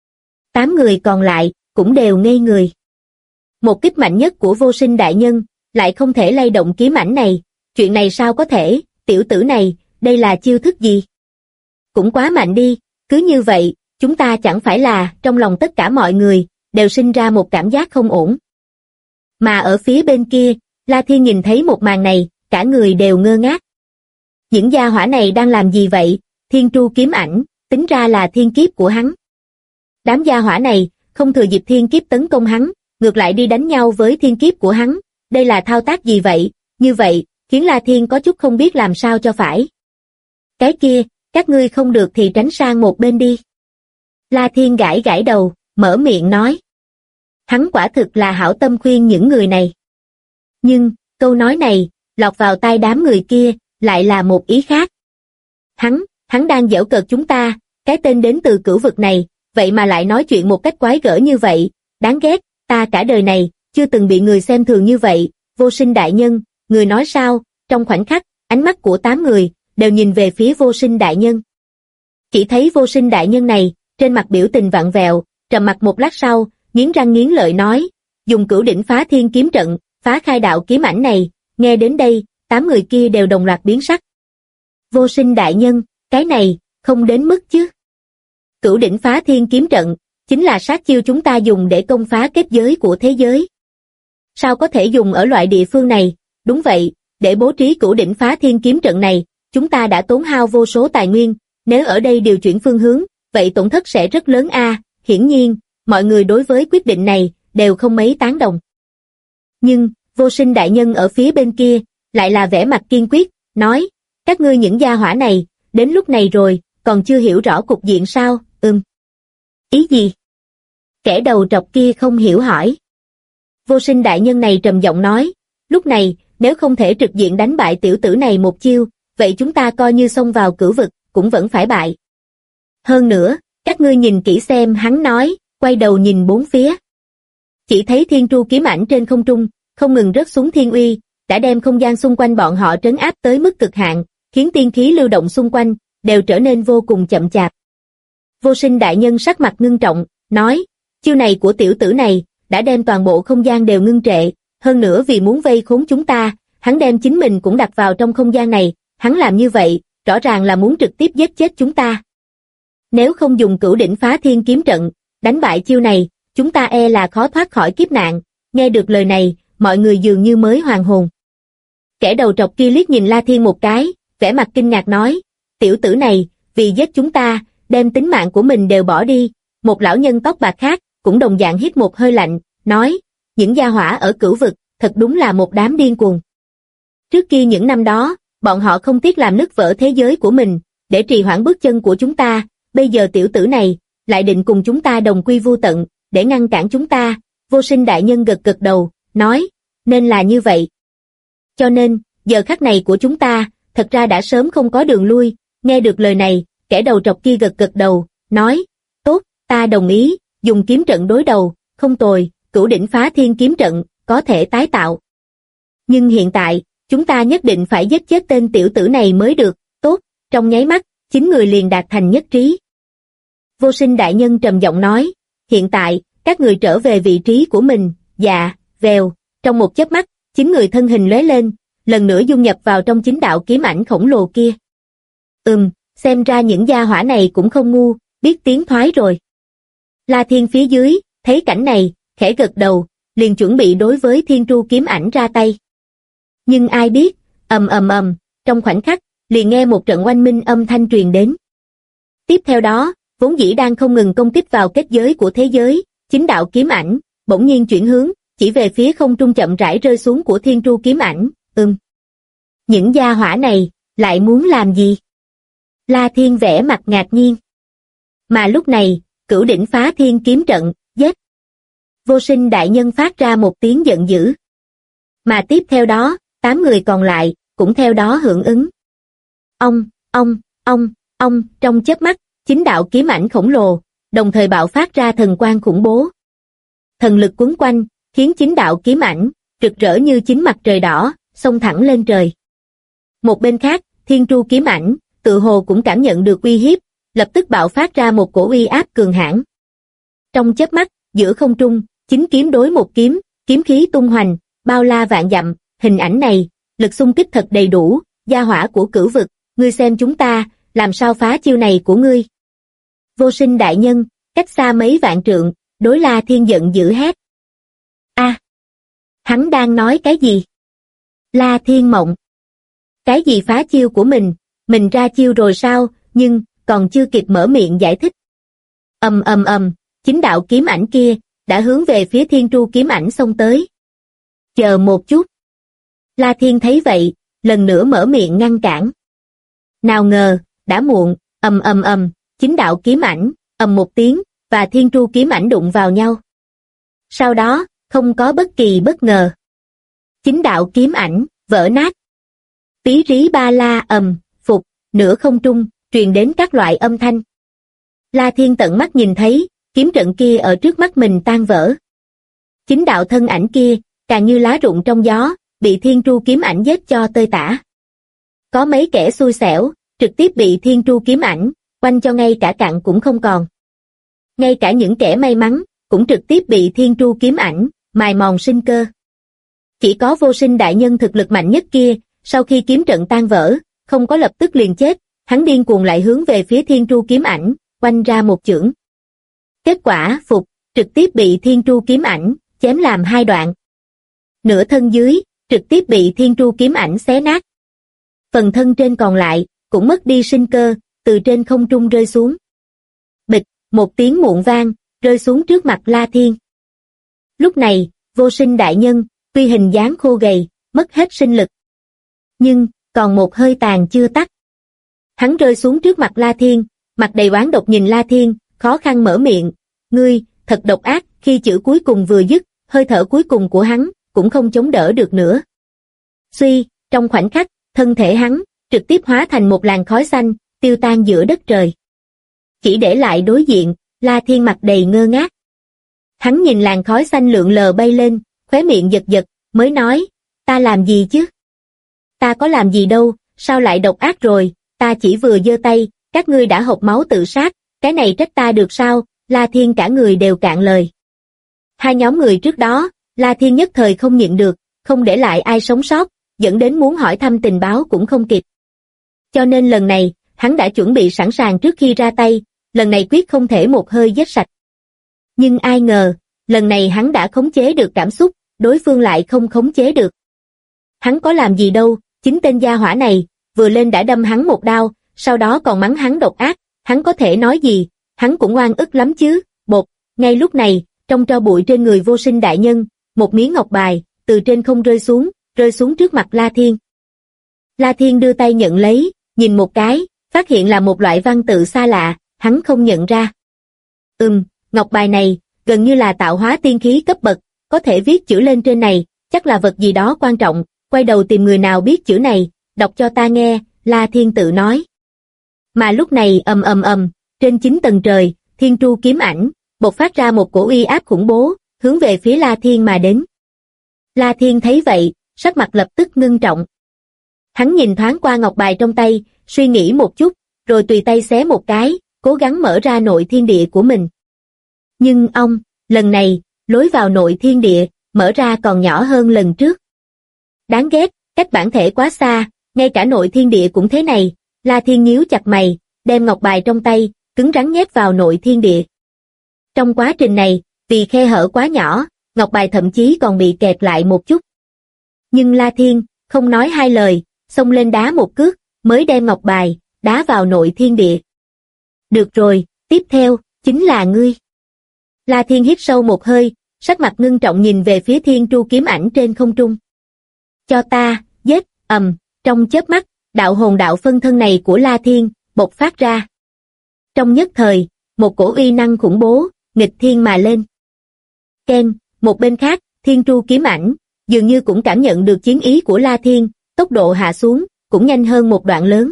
8 người còn lại, cũng đều ngây người. Một kích mạnh nhất của vô sinh đại nhân, lại không thể lay động kiếm ảnh này, chuyện này sao có thể, tiểu tử này, đây là chiêu thức gì? Cũng quá mạnh đi, cứ như vậy, chúng ta chẳng phải là, trong lòng tất cả mọi người, đều sinh ra một cảm giác không ổn. Mà ở phía bên kia, La Thiên nhìn thấy một màn này, cả người đều ngơ ngác. Những gia hỏa này đang làm gì vậy? Thiên tru kiếm ảnh, tính ra là thiên kiếp của hắn. Đám gia hỏa này, không thừa dịp thiên kiếp tấn công hắn, ngược lại đi đánh nhau với thiên kiếp của hắn. Đây là thao tác gì vậy? Như vậy, khiến La Thiên có chút không biết làm sao cho phải. Cái kia, các ngươi không được thì tránh sang một bên đi. La Thiên gãi gãi đầu, mở miệng nói. Hắn quả thực là hảo tâm khuyên những người này. Nhưng, câu nói này, lọt vào tai đám người kia, lại là một ý khác. Hắn đang giễu cợt chúng ta, cái tên đến từ cửu vực này, vậy mà lại nói chuyện một cách quái gở như vậy, đáng ghét, ta cả đời này, chưa từng bị người xem thường như vậy, vô sinh đại nhân, người nói sao? Trong khoảnh khắc, ánh mắt của 8 người, đều nhìn về phía vô sinh đại nhân. Chỉ thấy vô sinh đại nhân này, trên mặt biểu tình vặn vẹo, trầm mặc một lát sau, nghiến răng nghiến lợi nói, dùng cửu đỉnh phá thiên kiếm trận, phá khai đạo kiếm ảnh này, nghe đến đây, 8 người kia đều đồng loạt biến sắc. Vô sinh đại nhân, cái này, không đến mức chứ. Cửu đỉnh phá thiên kiếm trận, chính là sát chiêu chúng ta dùng để công phá kết giới của thế giới. Sao có thể dùng ở loại địa phương này? Đúng vậy, để bố trí cửu đỉnh phá thiên kiếm trận này, chúng ta đã tốn hao vô số tài nguyên, nếu ở đây điều chuyển phương hướng, vậy tổn thất sẽ rất lớn a. Hiển nhiên, mọi người đối với quyết định này, đều không mấy tán đồng. Nhưng, vô sinh đại nhân ở phía bên kia, lại là vẻ mặt kiên quyết, nói, các ngươi những gia hỏa này, đến lúc này rồi, còn chưa hiểu rõ cục diện sao? Ý gì? Kẻ đầu trọc kia không hiểu hỏi. Vô sinh đại nhân này trầm giọng nói, lúc này, nếu không thể trực diện đánh bại tiểu tử này một chiêu, vậy chúng ta coi như xông vào cửu vực, cũng vẫn phải bại. Hơn nữa, các ngươi nhìn kỹ xem, hắn nói, quay đầu nhìn bốn phía. Chỉ thấy thiên tru kiếm ảnh trên không trung, không ngừng rớt xuống thiên uy, đã đem không gian xung quanh bọn họ trấn áp tới mức cực hạn, khiến tiên khí lưu động xung quanh, đều trở nên vô cùng chậm chạp. Vô sinh đại nhân sắc mặt ngưng trọng, nói, chiêu này của tiểu tử này, đã đem toàn bộ không gian đều ngưng trệ, hơn nữa vì muốn vây khốn chúng ta, hắn đem chính mình cũng đặt vào trong không gian này, hắn làm như vậy, rõ ràng là muốn trực tiếp giết chết chúng ta. Nếu không dùng cửu đỉnh phá thiên kiếm trận, đánh bại chiêu này, chúng ta e là khó thoát khỏi kiếp nạn. Nghe được lời này, mọi người dường như mới hoàn hồn. Kẻ đầu trọc kia liếc nhìn La Thiên một cái, vẻ mặt kinh ngạc nói, tiểu tử này, vì giết chúng ta, đem tính mạng của mình đều bỏ đi. Một lão nhân tóc bạc khác, cũng đồng dạng hít một hơi lạnh, nói, những gia hỏa ở Cửu Vực, thật đúng là một đám điên cuồng. Trước kia những năm đó, bọn họ không tiếc làm nứt vỡ thế giới của mình, để trì hoãn bước chân của chúng ta, bây giờ tiểu tử này, lại định cùng chúng ta đồng quy vu tận, để ngăn cản chúng ta. Vô Sinh đại nhân gật gật đầu, nói, nên là như vậy. Cho nên, giờ khắc này của chúng ta, thật ra đã sớm không có đường lui. Nghe được lời này, kẻ đầu trọc kia gật gật đầu, nói, tốt, ta đồng ý, dùng kiếm trận đối đầu, không tồi, Cửu Đỉnh Phá Thiên kiếm trận, có thể tái tạo. Nhưng hiện tại, chúng ta nhất định phải giết chết tên tiểu tử này mới được. Tốt, trong nháy mắt, 9 người liền đạt thành nhất trí. Vô Sinh đại nhân trầm giọng nói, hiện tại, các người trở về vị trí của mình. Dạ, vèo, trong một chớp mắt, 9 người thân hình lóe lên, lần nữa dung nhập vào trong 9 đạo kiếm ảnh khổng lồ kia. Xem ra những gia hỏa này cũng không ngu, biết tiến thoái rồi. La Thiên phía dưới, thấy cảnh này, khẽ gật đầu, liền chuẩn bị đối với Thiên Tru kiếm ảnh ra tay. Nhưng ai biết, trong khoảnh khắc, liền nghe một trận oanh minh âm thanh truyền đến. Tiếp theo đó, vốn dĩ đang không ngừng công kích vào kết giới của thế giới, 9 đạo kiếm ảnh, bỗng nhiên chuyển hướng, chỉ về phía không trung chậm rãi rơi xuống của Thiên Tru kiếm ảnh. Những gia hỏa này, lại muốn làm gì? La Thiên vẻ mặt ngạc nhiên. Mà lúc này, Cửu Đỉnh Phá Thiên kiếm trận, giết. Vô Sinh đại nhân phát ra một tiếng giận dữ. Mà tiếp theo đó, 8 người còn lại, cũng theo đó hưởng ứng. Trong chớp mắt, 9 đạo kiếm ảnh khổng lồ, đồng thời bạo phát ra thần quang khủng bố. Thần lực quấn quanh, khiến 9 đạo kiếm ảnh, rực rỡ như 9 mặt trời đỏ, xông thẳng lên trời. Một bên khác, Thiên Tru kiếm ảnh, tự hồ cũng cảm nhận được uy hiếp, lập tức bạo phát ra một cổ uy áp cường hãn. Trong chớp mắt, giữa không trung, 9 kiếm đối một kiếm, kiếm khí tung hoành, bao la vạn dặm, hình ảnh này, lực xung kích thật đầy đủ, gia hỏa của Cửu Vực, ngươi xem chúng ta, làm sao phá chiêu này của ngươi. Vô Sinh đại nhân, cách xa mấy vạn trượng, đối La Thiên giận dữ hét. Hắn đang nói cái gì? La Thiên mộng. Cái gì phá chiêu của mình ra chiêu rồi sao, nhưng, còn chưa kịp mở miệng giải thích. 9 đạo kiếm ảnh kia, đã hướng về phía Thiên Tru kiếm ảnh xông tới. Chờ một chút. La Thiên thấy vậy, lần nữa mở miệng ngăn cản. Nào ngờ, đã muộn, 9 đạo kiếm ảnh, một tiếng, và Thiên Tru kiếm ảnh đụng vào nhau. Sau đó, không có bất kỳ bất ngờ. 9 đạo kiếm ảnh, vỡ nát. Tí rí ba la phục, nửa không trung, truyền đến các loại âm thanh. La Thiên tận mắt nhìn thấy, kiếm trận kia ở trước mắt mình tan vỡ. 9 đạo thân ảnh kia, càng như lá rụng trong gió, bị Thiên Tru kiếm ảnh giết cho tơi tả. Có mấy kẻ xui xẻo, trực tiếp bị Thiên Tru kiếm ảnh, quanh cho ngay cả cặn cũng không còn. Ngay cả những kẻ may mắn, cũng trực tiếp bị Thiên Tru kiếm ảnh, mài mòn sinh cơ. Chỉ có Vô Sinh đại nhân thực lực mạnh nhất kia, sau khi kiếm trận tan vỡ, không có lập tức liền chết, hắn điên cuồng lại hướng về phía Thiên Tru kiếm ảnh, quanh ra một chưởng. Kết quả, phục, trực tiếp bị Thiên Tru kiếm ảnh, chém làm 2 đoạn. Nửa thân dưới, trực tiếp bị Thiên Tru kiếm ảnh xé nát. Phần thân trên còn lại, cũng mất đi sinh cơ, từ trên không trung rơi xuống. Bịch, một tiếng muộn vang, rơi xuống trước mặt La Thiên. Lúc này, Vô Sinh đại nhân, tuy hình dáng khô gầy, mất hết sinh lực. Nhưng, còn một hơi tàn chưa tắt. Hắn rơi xuống trước mặt La Thiên, mặt đầy oán độc nhìn La Thiên, khó khăn mở miệng. Ngươi, thật độc ác, khi chữ cuối cùng vừa dứt, hơi thở cuối cùng của hắn, cũng không chống đỡ được nữa. Suy, trong khoảnh khắc, thân thể hắn, trực tiếp hóa thành một làn khói xanh, tiêu tan giữa đất trời. Chỉ để lại đối diện, La Thiên mặt đầy ngơ ngác. Hắn nhìn làn khói xanh lượn lờ bay lên, khóe miệng giật giật, mới nói, ta làm gì chứ? Ta có làm gì đâu, sao lại độc ác rồi, ta chỉ vừa giơ tay, các ngươi đã hộc máu tự sát, cái này trách ta được sao? La Thiên cả người đều cạn lời. 2 nhóm người trước đó, La Thiên nhất thời không nhịn được, không để lại ai sống sót, dẫn đến muốn hỏi thăm tình báo cũng không kịp. Cho nên lần này, hắn đã chuẩn bị sẵn sàng trước khi ra tay, lần này quyết không thể một hơi giết sạch. Nhưng ai ngờ, lần này hắn đã khống chế được cảm xúc, đối phương lại không khống chế được. Hắn có làm gì đâu, chính tên gia hỏa này, vừa lên đã đâm hắn một đao, sau đó còn mắng hắn độc ác, hắn có thể nói gì, hắn cũng oan ức lắm chứ. Bột, ngay lúc này, trong tro bụi trên người Vô Sinh đại nhân, một miếng ngọc bài, từ trên không rơi xuống trước mặt La Thiên. La Thiên đưa tay nhận lấy, nhìn một cái, phát hiện là một loại văn tự xa lạ, hắn không nhận ra. Ngọc bài này, gần như là tạo hóa tiên khí cấp bậc, có thể viết chữ lên trên này, chắc là vật gì đó quan trọng, quay đầu tìm người nào biết chữ này, đọc cho ta nghe, La Thiên tự nói. Mà lúc này trên 9 tầng trời, Thiên Tru kiếm ảnh, bộc phát ra một cổ uy áp khủng bố, hướng về phía La Thiên mà đến. La Thiên thấy vậy, sắc mặt lập tức ngưng trọng. Hắn nhìn thoáng qua ngọc bài trong tay, suy nghĩ một chút, rồi tùy tay xé một cái, cố gắng mở ra nội thiên địa của mình. Nhưng lần này, lối vào nội thiên địa, mở ra còn nhỏ hơn lần trước. Đáng ghét, cách bản thể quá xa, ngay cả nội thiên địa cũng thế này. La Thiên nhíu chặt mày, đem ngọc bài trong tay, cứng rắn nhét vào nội thiên địa. Trong quá trình này, vì khe hở quá nhỏ, ngọc bài thậm chí còn bị kẹt lại một chút. Nhưng La Thiên, không nói hai lời, xông lên đá một cước, mới đem ngọc bài, đá vào nội thiên địa. Được rồi, tiếp theo, chính là ngươi. La Thiên hít sâu một hơi, sắc mặt ngưng trọng nhìn về phía Thiên Tru kiếm ảnh trên không trung. Cho ta, giết, trong chớp mắt, đạo hồn đạo phân thân này của La Thiên, bộc phát ra. Trong nhất thời, một cổ uy năng khủng bố, nghịch thiên mà lên. Ken, một bên khác, Thiên Tru kiếm ảnh, dường như cũng cảm nhận được chiến ý của La Thiên, tốc độ hạ xuống, cũng nhanh hơn một đoạn lớn.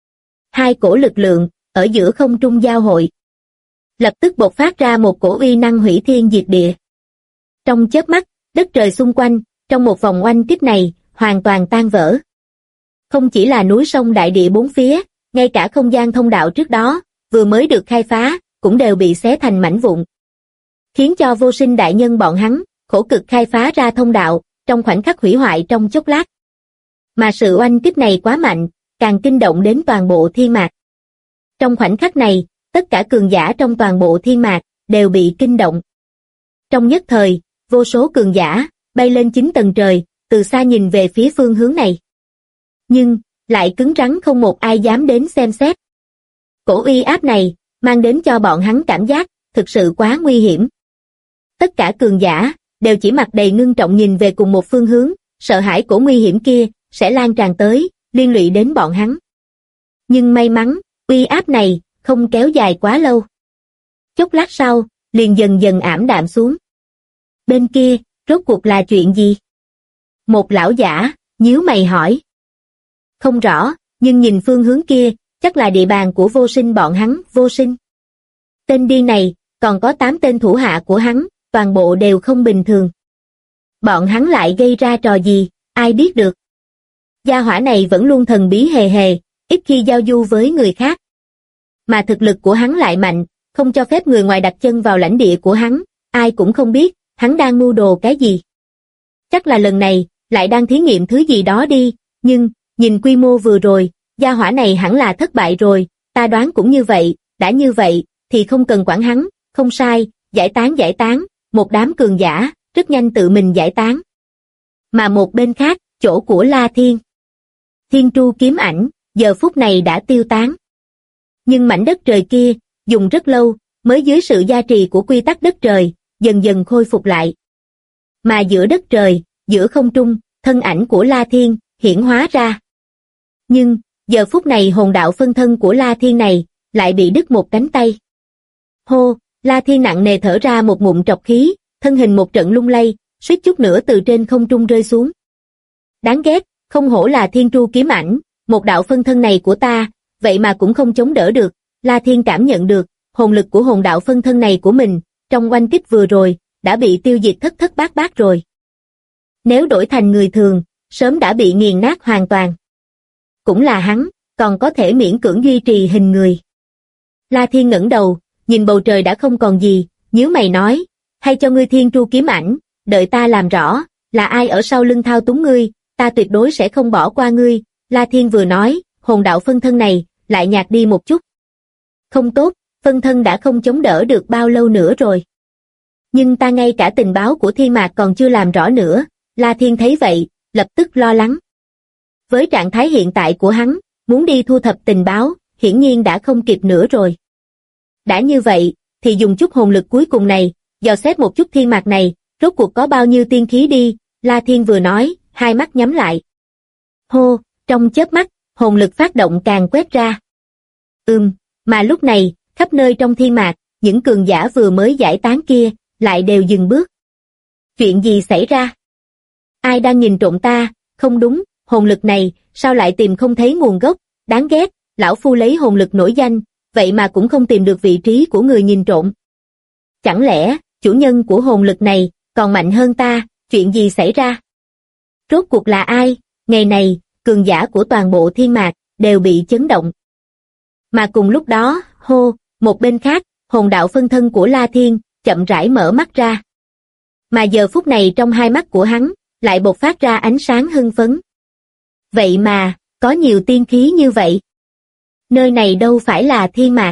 Hai cổ lực lượng, ở giữa không trung giao hội. Lập tức bộc phát ra một cổ uy năng hủy thiên diệt địa. Trong chớp mắt, đất trời xung quanh, trong một vòng oanh kích này, hoàn toàn tan vỡ. Không chỉ là núi sông đại địa bốn phía, ngay cả không gian thông đạo trước đó, vừa mới được khai phá, cũng đều bị xé thành mảnh vụn. Khiến cho Vô Sinh đại nhân bọn hắn, khổ cực khai phá ra thông đạo, trong khoảnh khắc hủy hoại trong chốc lát. Mà sự oanh kích này quá mạnh, càng kinh động đến toàn bộ thiên mạc. Trong khoảnh khắc này, tất cả cường giả trong toàn bộ thiên mạc, đều bị kinh động. Trong nhất thời, vô số cường giả, bay lên 9 tầng trời, từ xa nhìn về phía phương hướng này. Nhưng, lại cứng rắn không một ai dám đến xem xét. Cổ uy áp này, mang đến cho bọn hắn cảm giác, thực sự quá nguy hiểm. Tất cả cường giả, đều chỉ mặt đầy ngưng trọng nhìn về cùng một phương hướng, sợ hãi cổ nguy hiểm kia, sẽ lan tràn tới, liên lụy đến bọn hắn. Nhưng may mắn, uy áp này, không kéo dài quá lâu. Chốc lát sau, liền dần dần ảm đạm xuống. Bên kia, rốt cuộc là chuyện gì? Một lão giả, nhíu mày hỏi. Không rõ, nhưng nhìn phương hướng kia, chắc là địa bàn của Vô Sinh bọn hắn. Vô Sinh. Tên điên này, còn có 8 tên thủ hạ của hắn, toàn bộ đều không bình thường. Bọn hắn lại gây ra trò gì, ai biết được. Gia hỏa này vẫn luôn thần bí hề hề, ít khi giao du với người khác. Mà thực lực của hắn lại mạnh, không cho phép người ngoài đặt chân vào lãnh địa của hắn, ai cũng không biết, hắn đang mưu đồ cái gì. Chắc là lần này, lại đang thí nghiệm thứ gì đó đi, nhưng, nhìn quy mô vừa rồi, gia hỏa này hẳn là thất bại rồi, ta đoán cũng như vậy, đã như vậy, thì không cần quản hắn, không sai, giải tán, một đám cường giả, rất nhanh tự mình giải tán. Mà một bên khác, chỗ của La Thiên. Thiên Tru kiếm ảnh, giờ phút này đã tiêu tán. Nhưng mảnh đất trời kia, dùng rất lâu, mới dưới sự gia trì của quy tắc đất trời, dần dần khôi phục lại. Mà giữa đất trời, giữa không trung, thân ảnh của La Thiên, hiển hóa ra. Nhưng, giờ phút này hồn đạo phân thân của La Thiên này, lại bị đứt một cánh tay. Hô, La Thiên nặng nề thở ra một ngụm trọc khí, thân hình một trận lung lay, suýt chút nữa từ trên không trung rơi xuống. Đáng ghét, không hổ là Thiên Tru kiếm ảnh, một đạo phân thân này của ta, vậy mà cũng không chống đỡ được. La Thiên cảm nhận được, hồn lực của hồn đạo phân thân này của mình, trong oanh kích vừa rồi, đã bị tiêu diệt thất thất bát bát rồi. Nếu đổi thành người thường, sớm đã bị nghiền nát hoàn toàn. Cũng là hắn, còn có thể miễn cưỡng duy trì hình người. La Thiên ngẩng đầu, nhìn bầu trời đã không còn gì, nhíu mày nói, hay cho ngươi Thiên Tru kiếm ảnh, đợi ta làm rõ, là ai ở sau lưng thao túng ngươi, ta tuyệt đối sẽ không bỏ qua ngươi. La Thiên vừa nói, hồn đạo phân thân này, lại nhạt đi một chút. Không tốt, phân thân đã không chống đỡ được bao lâu nữa rồi. Nhưng ta ngay cả tình báo của Thiên Mạc còn chưa làm rõ nữa. La Thiên thấy vậy, lập tức lo lắng. Với trạng thái hiện tại của hắn, muốn đi thu thập tình báo, hiển nhiên đã không kịp nữa rồi. Đã như vậy, thì dùng chút hồn lực cuối cùng này, dò xét một chút Thiên Mạc này, rốt cuộc có bao nhiêu tiên khí đi, La Thiên vừa nói, hai mắt nhắm lại. Hô, trong chớp mắt, hồn lực phát động càng quét ra. Mà lúc này, khắp nơi trong Thiên Mạc, những cường giả vừa mới giải tán kia, lại đều dừng bước. Chuyện gì xảy ra? Ai đang nhìn trộm ta? Không đúng, hồn lực này, sao lại tìm không thấy nguồn gốc? Đáng ghét, lão phu lấy hồn lực nổi danh, vậy mà cũng không tìm được vị trí của người nhìn trộm. Chẳng lẽ, chủ nhân của hồn lực này, còn mạnh hơn ta, chuyện gì xảy ra? Rốt cuộc là ai? Ngày này, cường giả của toàn bộ Thiên Mạc, đều bị chấn động. Mà cùng lúc đó, một bên khác, hồn đạo phân thân của La Thiên, chậm rãi mở mắt ra. Mà giờ phút này trong hai mắt của hắn, lại bộc phát ra ánh sáng hưng phấn. Vậy mà, có nhiều tiên khí như vậy. Nơi này đâu phải là Thiên Mạc.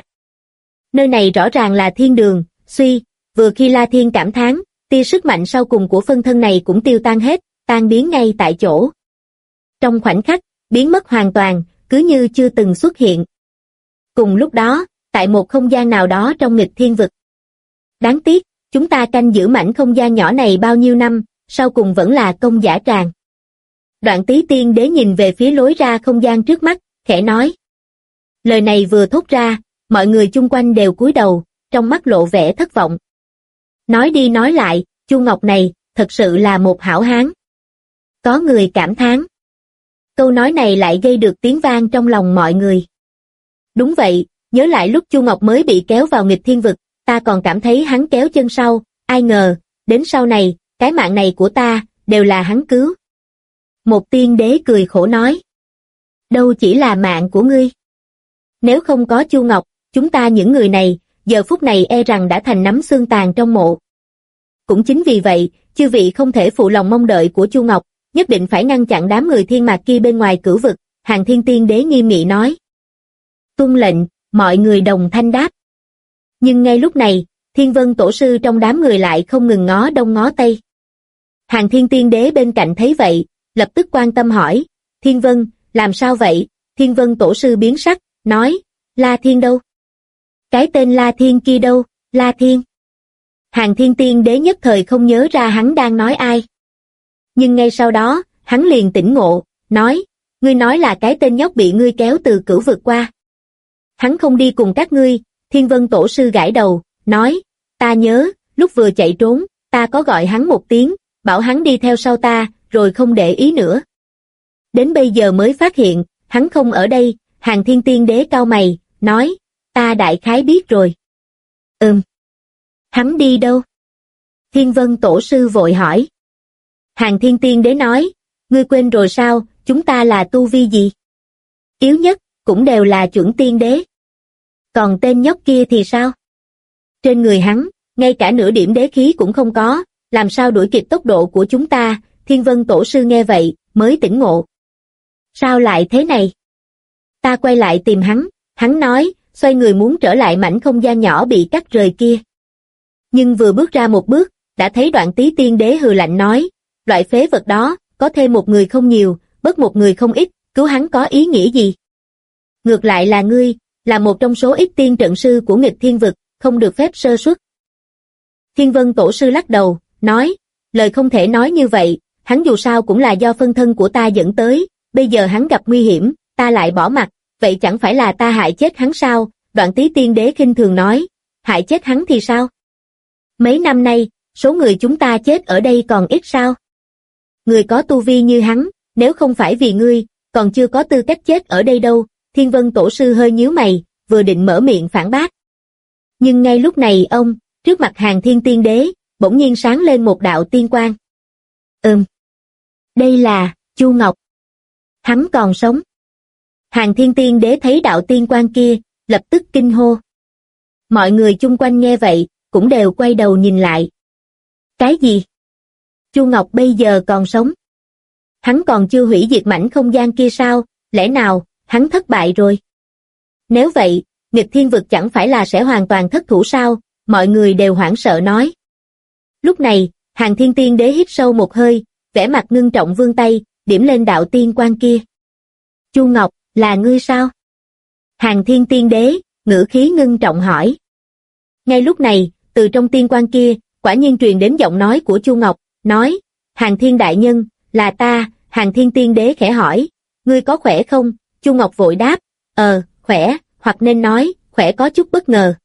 Nơi này rõ ràng là thiên đường, vừa khi La Thiên cảm thán, tia sức mạnh sau cùng của phân thân này cũng tiêu tan hết, tan biến ngay tại chỗ. Trong khoảnh khắc, biến mất hoàn toàn, cứ như chưa từng xuất hiện. Cùng lúc đó, tại một không gian nào đó trong nghịch thiên vực. Đáng tiếc, chúng ta canh giữ mảnh không gian nhỏ này bao nhiêu năm, sau cùng vẫn là công dã tràng. Đoạn Tý Tiên Đế nhìn về phía lối ra không gian trước mắt, khẽ nói. Lời này vừa thốt ra, mọi người chung quanh đều cúi đầu, trong mắt lộ vẻ thất vọng. Nói đi nói lại, Chu Ngọc này, thật sự là một hảo hán. Có người cảm thán. Câu nói này lại gây được tiếng vang trong lòng mọi người. Đúng vậy, nhớ lại lúc Chu Ngọc mới bị kéo vào nghịch thiên vực, ta còn cảm thấy hắn kéo chân sau, ai ngờ, đến sau này, cái mạng này của ta, đều là hắn cứu. Một tiên đế cười khổ nói. Đâu chỉ là mạng của ngươi. Nếu không có Chu Ngọc, chúng ta những người này, giờ phút này e rằng đã thành nắm xương tàn trong mộ. Cũng chính vì vậy, chư vị không thể phụ lòng mong đợi của Chu Ngọc, nhất định phải ngăn chặn đám người Thiên Mạc kia bên ngoài cửu vực, Hàng Thiên Tiên Đế nghiêm nghị nói. Tuân lệnh, mọi người đồng thanh đáp. Nhưng ngay lúc này, Thiên Vân Tổ Sư trong đám người lại không ngừng ngó đông ngó tây. Hàng Thiên Tiên Đế bên cạnh thấy vậy, lập tức quan tâm hỏi, Thiên Vân, làm sao vậy? Thiên Vân Tổ Sư biến sắc, nói, La Thiên đâu? Cái tên La Thiên kia đâu? La Thiên? Hàng Thiên Tiên Đế nhất thời không nhớ ra hắn đang nói ai. Nhưng ngay sau đó, hắn liền tỉnh ngộ, nói, ngươi nói là cái tên nhóc bị ngươi kéo từ cửu vực qua. Hắn không đi cùng các ngươi. Thiên Vân Tổ Sư gãi đầu, nói, ta nhớ, lúc vừa chạy trốn, ta có gọi hắn một tiếng, bảo hắn đi theo sau ta, rồi không để ý nữa. Đến bây giờ mới phát hiện, hắn không ở đây. Hàng Thiên Tiên Đế cau mày, nói, ta đại khái biết rồi. Hắn đi đâu? Thiên Vân Tổ Sư vội hỏi. Hàng Thiên Tiên Đế nói, ngươi quên rồi sao, chúng ta là tu vi gì? Yếu nhất, cũng đều là chuẩn tiên đế. Còn tên nhóc kia thì sao? Trên người hắn, ngay cả nửa điểm đế khí cũng không có, làm sao đuổi kịp tốc độ của chúng ta? Thiên Vân Tổ Sư nghe vậy, mới tỉnh ngộ. Sao lại thế này? Ta quay lại tìm hắn nói, xoay người muốn trở lại mảnh không gian nhỏ bị cắt rời kia. Nhưng vừa bước ra một bước, đã thấy Đoạn Tý Tiên Đế hừ lạnh nói, loại phế vật đó, có thêm một người không nhiều, bớt một người không ít, cứu hắn có ý nghĩa gì? Ngược lại là ngươi, là một trong số ít tiên trận sư của nghịch thiên vực, không được phép sơ suất. Thiên Vân Tổ Sư lắc đầu, nói, lời không thể nói như vậy, hắn dù sao cũng là do phân thân của ta dẫn tới, bây giờ hắn gặp nguy hiểm, ta lại bỏ mặc, vậy chẳng phải là ta hại chết hắn sao? Đoạn Tý Tiên Đế khinh thường nói, hại chết hắn thì sao? Mấy năm nay, số người chúng ta chết ở đây còn ít sao? Người có tu vi như hắn, nếu không phải vì ngươi, còn chưa có tư cách chết ở đây đâu. Thiên Vân Tổ Sư hơi nhíu mày, vừa định mở miệng phản bác. Nhưng ngay lúc này trước mặt Hàng Thiên Tiên Đế, bỗng nhiên sáng lên một đạo tiên quang. Đây là, Chu Ngọc. Hắn còn sống. Hàng Thiên Tiên Đế thấy đạo tiên quang kia, lập tức kinh hô. Mọi người chung quanh nghe vậy, cũng đều quay đầu nhìn lại. Cái gì? Chu Ngọc bây giờ còn sống? Hắn còn chưa hủy diệt mảnh không gian kia sao? Lẽ nào, hắn thất bại rồi? Nếu vậy, nghịch thiên vực chẳng phải là sẽ hoàn toàn thất thủ sao? Mọi người đều hoảng sợ nói. Lúc này, Hàng Thiên Tiên Đế hít sâu một hơi, vẻ mặt ngưng trọng vươn tay, điểm lên đạo tiên quan kia. Chu Ngọc, là ngươi sao? Hàng Thiên Tiên Đế, ngữ khí ngưng trọng hỏi. Ngay lúc này, từ trong tiên quan kia, quả nhiên truyền đến giọng nói của Chu Ngọc, nói, Hàng Thiên đại nhân, là ta. Hàng Thiên Tiên Đế khẽ hỏi, ngươi có khỏe không? Chu Ngọc vội đáp, khỏe, hoặc nên nói, khỏe có chút bất ngờ.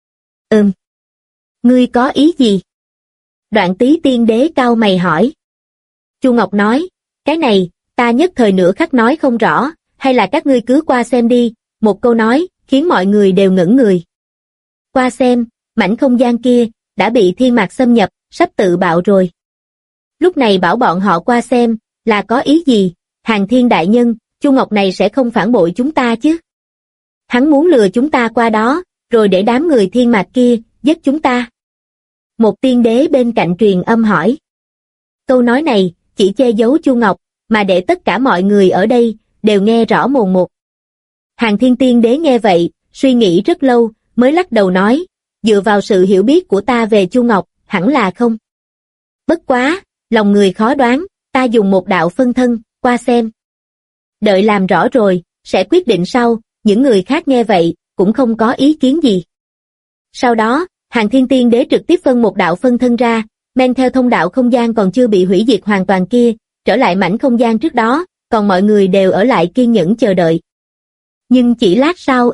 Ngươi có ý gì? Đoạn Tý Tiên Đế cau mày hỏi. Chu Ngọc nói, cái này, ta nhất thời nửa khắc nói không rõ, hay là các ngươi cứ qua xem đi. Một câu nói, khiến mọi người đều ngẩn người. Qua xem, mảnh không gian kia, đã bị thiên mạc xâm nhập, sắp tự bạo rồi. Lúc này bảo bọn họ qua xem, là có ý gì? Hàng Thiên đại nhân, Chu Ngọc này sẽ không phản bội chúng ta chứ? Hắn muốn lừa chúng ta qua đó, rồi để đám người thiên mạc kia, giết chúng ta. Một tiên đế bên cạnh truyền âm hỏi. Câu nói này, chỉ che giấu Chu Ngọc, mà để tất cả mọi người ở đây, đều nghe rõ mồn một. Hàng Thiên Tiên Đế nghe vậy, suy nghĩ rất lâu, mới lắc đầu nói, dựa vào sự hiểu biết của ta về Chu Ngọc, hẳn là không. Bất quá, lòng người khó đoán, ta dùng một đạo phân thân, qua xem. Đợi làm rõ rồi, sẽ quyết định sau. Những người khác nghe vậy, cũng không có ý kiến gì. Sau đó, Hàng Thiên Tiên Đế trực tiếp phân một đạo phân thân ra, men theo thông đạo không gian còn chưa bị hủy diệt hoàn toàn kia, trở lại mảnh không gian trước đó, còn mọi người đều ở lại kiên nhẫn chờ đợi. Nhưng chỉ lát sau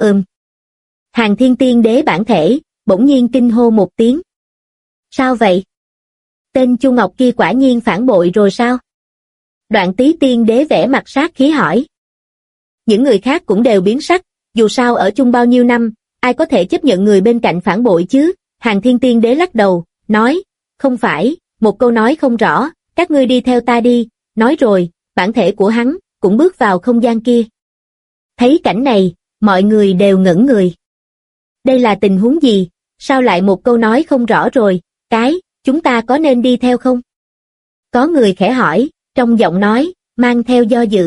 Hàng Thiên Tiên Đế bản thể, bỗng nhiên kinh hô một tiếng. Sao vậy? Tên Chu Ngọc kia quả nhiên phản bội rồi sao? Đoạn Tý Tiên Đế vẻ mặt sát khí hỏi. Những người khác cũng đều biến sắc, dù sao ở chung bao nhiêu năm, ai có thể chấp nhận người bên cạnh phản bội chứ? Hàng Thiên Tiên Đế lắc đầu, nói, không phải, một câu nói không rõ, các ngươi đi theo ta đi. Nói rồi, bản thể của hắn, cũng bước vào không gian kia. Thấy cảnh này, mọi người đều ngẩn người. Đây là tình huống gì? Sao lại một câu nói không rõ rồi? Chúng ta có nên đi theo không? Có người khẽ hỏi, trong giọng nói, mang theo do dự.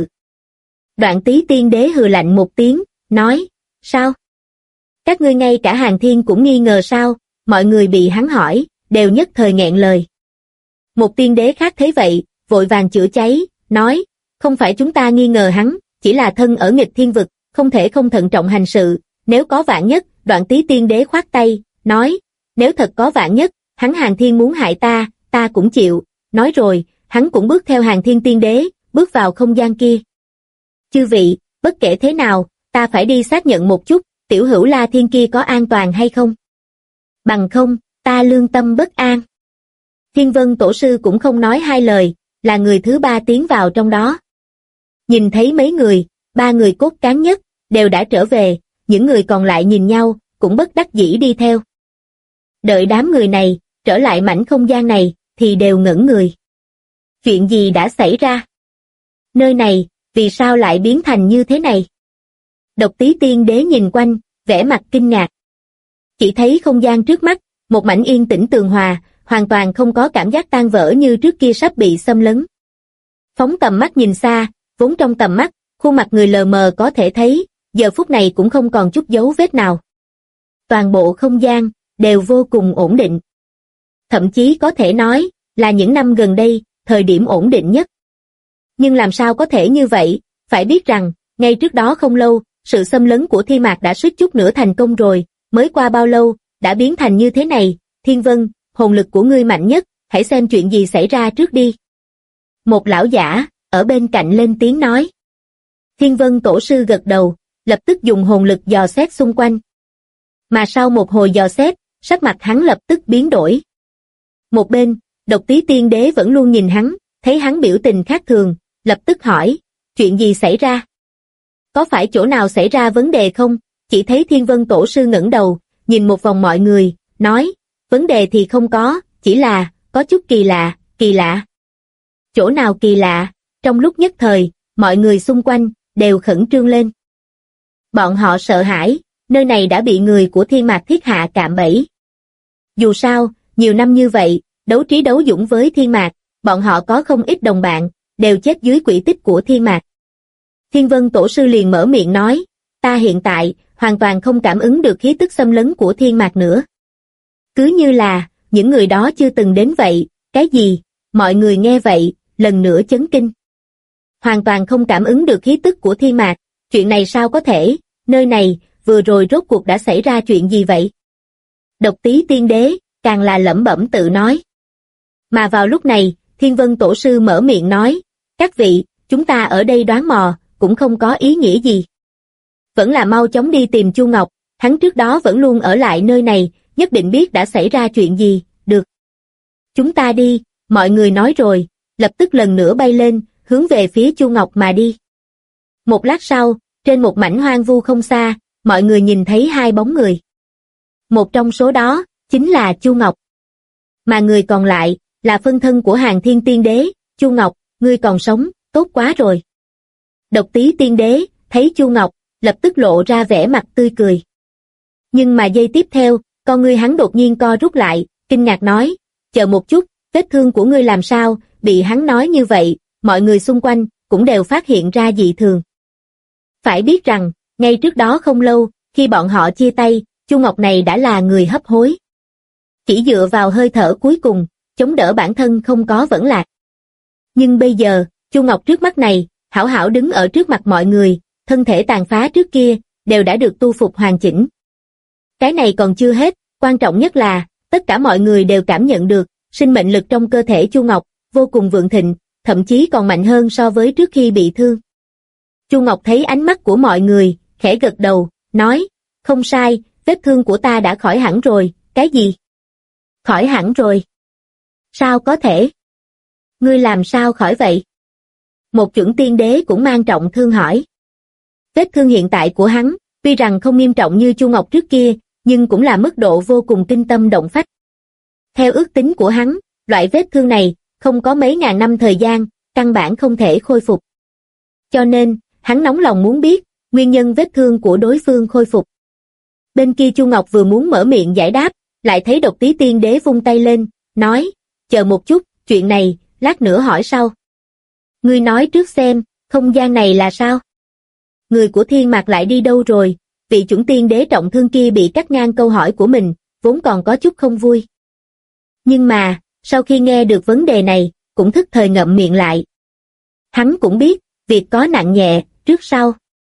Đoạn Tý Tiên Đế hừ lạnh một tiếng, nói, sao? Các ngươi ngay cả Hàng Thiên cũng nghi ngờ sao? Mọi người bị hắn hỏi, đều nhất thời nghẹn lời. Một tiên đế khác thấy vậy, vội vàng chữa cháy, nói, không phải chúng ta nghi ngờ hắn, chỉ là thân ở nghịch thiên vực, không thể không thận trọng hành sự, nếu có vạn nhất. Đoạn Tý Tiên Đế khoát tay, nói, nếu thật có vạn nhất, hắn Hàng Thiên muốn hại ta, ta cũng chịu. Nói rồi, hắn cũng bước theo Hàng Thiên Tiên Đế, bước vào không gian kia. Chư vị, bất kể thế nào, ta phải đi xác nhận một chút, tiểu hữu La Thiên kia có an toàn hay không? Bằng không, ta lương tâm bất an. Thiên Vân Tổ Sư cũng không nói hai lời, là người thứ ba tiến vào trong đó. Nhìn thấy mấy người, ba người cốt cán nhất, đều đã trở về, những người còn lại nhìn nhau, cũng bất đắc dĩ đi theo. Đợi đám người này, trở lại mảnh không gian này, thì đều ngẩn người. Chuyện gì đã xảy ra? Nơi này, vì sao lại biến thành như thế này? Độc Tý Tiên Đế nhìn quanh, vẻ mặt kinh ngạc. Chỉ thấy không gian trước mắt, một mảnh yên tĩnh tường hòa, hoàn toàn không có cảm giác tan vỡ như trước kia sắp bị xâm lấn. Phóng tầm mắt nhìn xa, vốn trong tầm mắt, khuôn mặt người lờ mờ có thể thấy, giờ phút này cũng không còn chút dấu vết nào. Toàn bộ không gian, đều vô cùng ổn định. Thậm chí có thể nói, là những năm gần đây, thời điểm ổn định nhất. Nhưng làm sao có thể như vậy? Phải biết rằng, ngay trước đó không lâu, sự xâm lấn của Thiên Mạc đã suýt chút nữa thành công rồi, mới qua bao lâu, đã biến thành như thế này. Thiên Vân, hồn lực của ngươi mạnh nhất, hãy xem chuyện gì xảy ra trước đi. Một lão giả, ở bên cạnh lên tiếng nói. Thiên Vân Tổ Sư gật đầu, lập tức dùng hồn lực dò xét xung quanh. Mà sau một hồi dò xét, sắc mặt hắn lập tức biến đổi. Một bên, Độc Tý Tiên Đế vẫn luôn nhìn hắn, thấy hắn biểu tình khác thường, lập tức hỏi, chuyện gì xảy ra? Có phải chỗ nào xảy ra vấn đề không? Chỉ thấy Thiên Vân Tổ Sư ngẩng đầu, nhìn một vòng mọi người, nói, vấn đề thì không có, chỉ là, có chút kỳ lạ. Chỗ nào kỳ lạ? Trong lúc nhất thời, mọi người xung quanh, đều khẩn trương lên. Bọn họ sợ hãi, nơi này đã bị người của Thiên Mạc thiết hạ cạm bẫy. Dù sao, nhiều năm như vậy, đấu trí đấu dũng với Thiên Mạc, bọn họ có không ít đồng bạn, đều chết dưới quỷ tích của Thiên Mạc. Thiên Vân Tổ Sư liền mở miệng nói, ta hiện tại, hoàn toàn không cảm ứng được khí tức xâm lấn của Thiên Mạc nữa. Cứ như là, những người đó chưa từng đến vậy. Cái gì? Mọi người nghe vậy, lần nữa chấn kinh. Hoàn toàn không cảm ứng được khí tức của thiên mạc, chuyện này sao có thể, nơi này, vừa rồi rốt cuộc đã xảy ra chuyện gì vậy? Độc Tý Tiên Đế, càng là lẩm bẩm tự nói. Mà vào lúc này, Thiên Vân Tổ Sư mở miệng nói, các vị, chúng ta ở đây đoán mò, cũng không có ý nghĩa gì. Vẫn là mau chóng đi tìm Chu Ngọc, hắn trước đó vẫn luôn ở lại nơi này, nhất định biết đã xảy ra chuyện gì, được. Chúng ta đi, mọi người nói rồi, lập tức lần nữa bay lên, hướng về phía Chu Ngọc mà đi. Một lát sau, trên một mảnh hoang vu không xa, mọi người nhìn thấy hai bóng người. Một trong số đó, chính là Chu Ngọc. Mà người còn lại, là phân thân của Hàn Thiên Tiên Đế. Chu Ngọc, ngươi còn sống, tốt quá rồi. Độc Tý Tiên Đế, thấy Chu Ngọc, lập tức lộ ra vẻ mặt tươi cười. Nhưng mà giây tiếp theo, con ngươi hắn đột nhiên co rút lại, kinh ngạc nói, chờ một chút, vết thương của ngươi làm sao? Bị hắn nói như vậy, mọi người xung quanh cũng đều phát hiện ra dị thường. Phải biết rằng, ngay trước đó không lâu, khi bọn họ chia tay, Chu Ngọc này đã là người hấp hối. Chỉ dựa vào hơi thở cuối cùng, chống đỡ bản thân không có vẫn lạc. Nhưng bây giờ, Chu Ngọc trước mắt này, hảo hảo đứng ở trước mặt mọi người, thân thể tàn phá trước kia, đều đã được tu phục hoàn chỉnh. Cái này còn chưa hết, quan trọng nhất là, tất cả mọi người đều cảm nhận được, sinh mệnh lực trong cơ thể Chu Ngọc, vô cùng vượng thịnh, thậm chí còn mạnh hơn so với trước khi bị thương. Chu Ngọc thấy ánh mắt của mọi người, khẽ gật đầu, nói, không sai, vết thương của ta đã khỏi hẳn rồi. Cái gì? Khỏi hẳn rồi? Sao có thể? Ngươi làm sao khỏi vậy? Một chuẩn tiên đế cũng mang trọng thương hỏi. Vết thương hiện tại của hắn, tuy rằng không nghiêm trọng như Chu Ngọc trước kia, nhưng cũng là mức độ vô cùng kinh tâm động phách. Theo ước tính của hắn, loại vết thương này, không có mấy ngàn năm thời gian, căn bản không thể khôi phục. Cho nên, hắn nóng lòng muốn biết, nguyên nhân vết thương của đối phương khôi phục. Bên kia Chu Ngọc vừa muốn mở miệng giải đáp, lại thấy Độc Tý Tiên Đế vung tay lên, nói, chờ một chút, chuyện này, lát nữa hỏi sau. Ngươi nói trước xem, không gian này là sao? Người của Thiên Mạc lại đi đâu rồi? Vị chuẩn tiên đế trọng thương kia bị cắt ngang câu hỏi của mình, vốn còn có chút không vui. Nhưng mà, sau khi nghe được vấn đề này, cũng thức thời ngậm miệng lại. Hắn cũng biết, việc có nặng nhẹ, trước sau.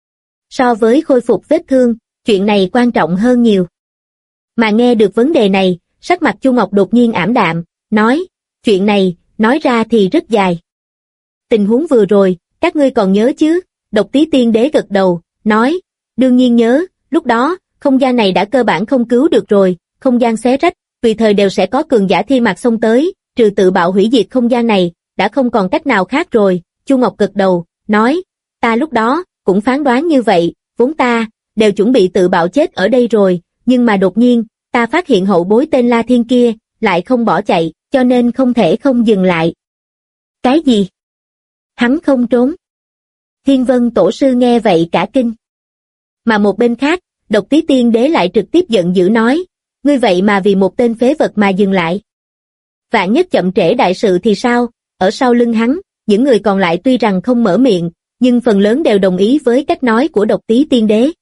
So với khôi phục vết thương, chuyện này quan trọng hơn nhiều. Mà nghe được vấn đề này, sắc mặt Chu Ngọc đột nhiên ảm đạm, nói, chuyện này, nói ra thì rất dài. Tình huống vừa rồi, các ngươi còn nhớ chứ? Độc Tý Tiên Đế gật đầu, nói, đương nhiên nhớ, lúc đó, không gian này đã cơ bản không cứu được rồi, không gian xé rách, tùy thời đều sẽ có cường giả Thiên Mạc xông tới, trừ tự bạo hủy diệt không gian này, đã không còn cách nào khác rồi. Chu Ngọc gật đầu, nói, ta lúc đó, cũng phán đoán như vậy, vốn ta, đều chuẩn bị tự bạo chết ở đây rồi, nhưng mà đột nhiên, ta phát hiện hậu bối tên La Thiên kia, lại không bỏ chạy, cho nên không thể không dừng lại. Cái gì? Hắn không trốn. Thiên Vân Tổ Sư nghe vậy cả kinh. Mà một bên khác, Độc Tý Tiên Đế lại trực tiếp giận dữ nói, ngươi vậy mà vì một tên phế vật mà dừng lại. Vạn nhất chậm trễ đại sự thì sao? Ở sau lưng hắn, những người còn lại tuy rằng không mở miệng, nhưng phần lớn đều đồng ý với cách nói của Độc Tý Tiên Đế.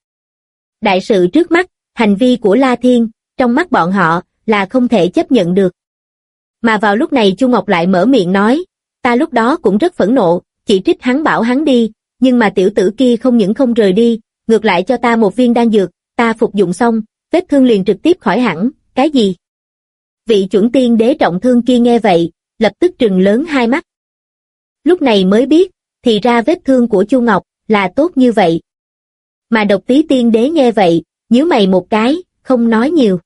Đại sự trước mắt, hành vi của La Thiên, trong mắt bọn họ, là không thể chấp nhận được. Mà vào lúc này Chu Ngọc lại mở miệng nói, ta lúc đó cũng rất phẫn nộ, chỉ trích hắn bảo hắn đi, nhưng mà tiểu tử kia không những không rời đi, ngược lại cho ta một viên đan dược, ta phục dụng xong, vết thương liền trực tiếp khỏi hẳn. Cái gì? Vị chuẩn tiên đế trọng thương kia nghe vậy, lập tức trừng lớn hai mắt. Lúc này mới biết, thì ra vết thương của Chu Ngọc là tốt như vậy. Mà Độc Tý Tiên Đế nghe vậy, nhíu mày một cái, không nói nhiều.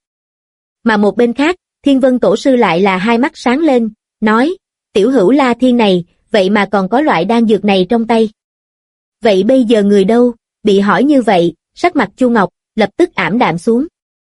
Mà một bên khác, Thiên Vân Tổ Sư lại là hai mắt sáng lên, nói, tiểu hữu La Thiên này, vậy mà còn có loại đan dược này trong tay. Vậy bây giờ người đâu? Bị hỏi như vậy, sắc mặt Chu Ngọc lập tức ảm đạm xuống.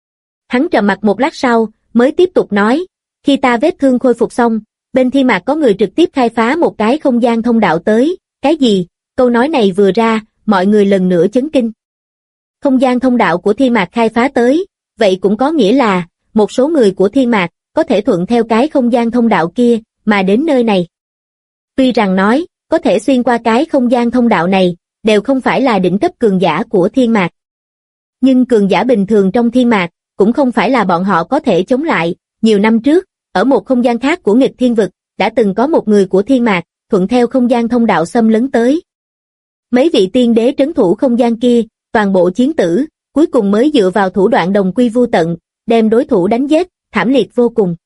Hắn trầm mặt một lát sau, mới tiếp tục nói, khi ta vết thương khôi phục xong, bên Thiên Mạc có người trực tiếp khai phá một cái không gian thông đạo tới. Cái gì? Câu nói này vừa ra, mọi người lần nữa chấn kinh. Không gian thông đạo của Thiên Mạc khai phá tới, vậy cũng có nghĩa là, một số người của Thiên Mạc có thể thuận theo cái không gian thông đạo kia, mà đến nơi này. Tuy rằng nói, có thể xuyên qua cái không gian thông đạo này, đều không phải là đỉnh cấp cường giả của Thiên Mạc. Nhưng cường giả bình thường trong Thiên Mạc, cũng không phải là bọn họ có thể chống lại, nhiều năm trước, ở một không gian khác của nghịch thiên vực, đã từng có một người của thiên mạc, thuận theo không gian thông đạo xâm lấn tới. Mấy vị tiên đế trấn thủ không gian kia, toàn bộ chiến tử, cuối cùng mới dựa vào thủ đoạn đồng quy vu tận, đem đối thủ đánh giết, thảm liệt vô cùng.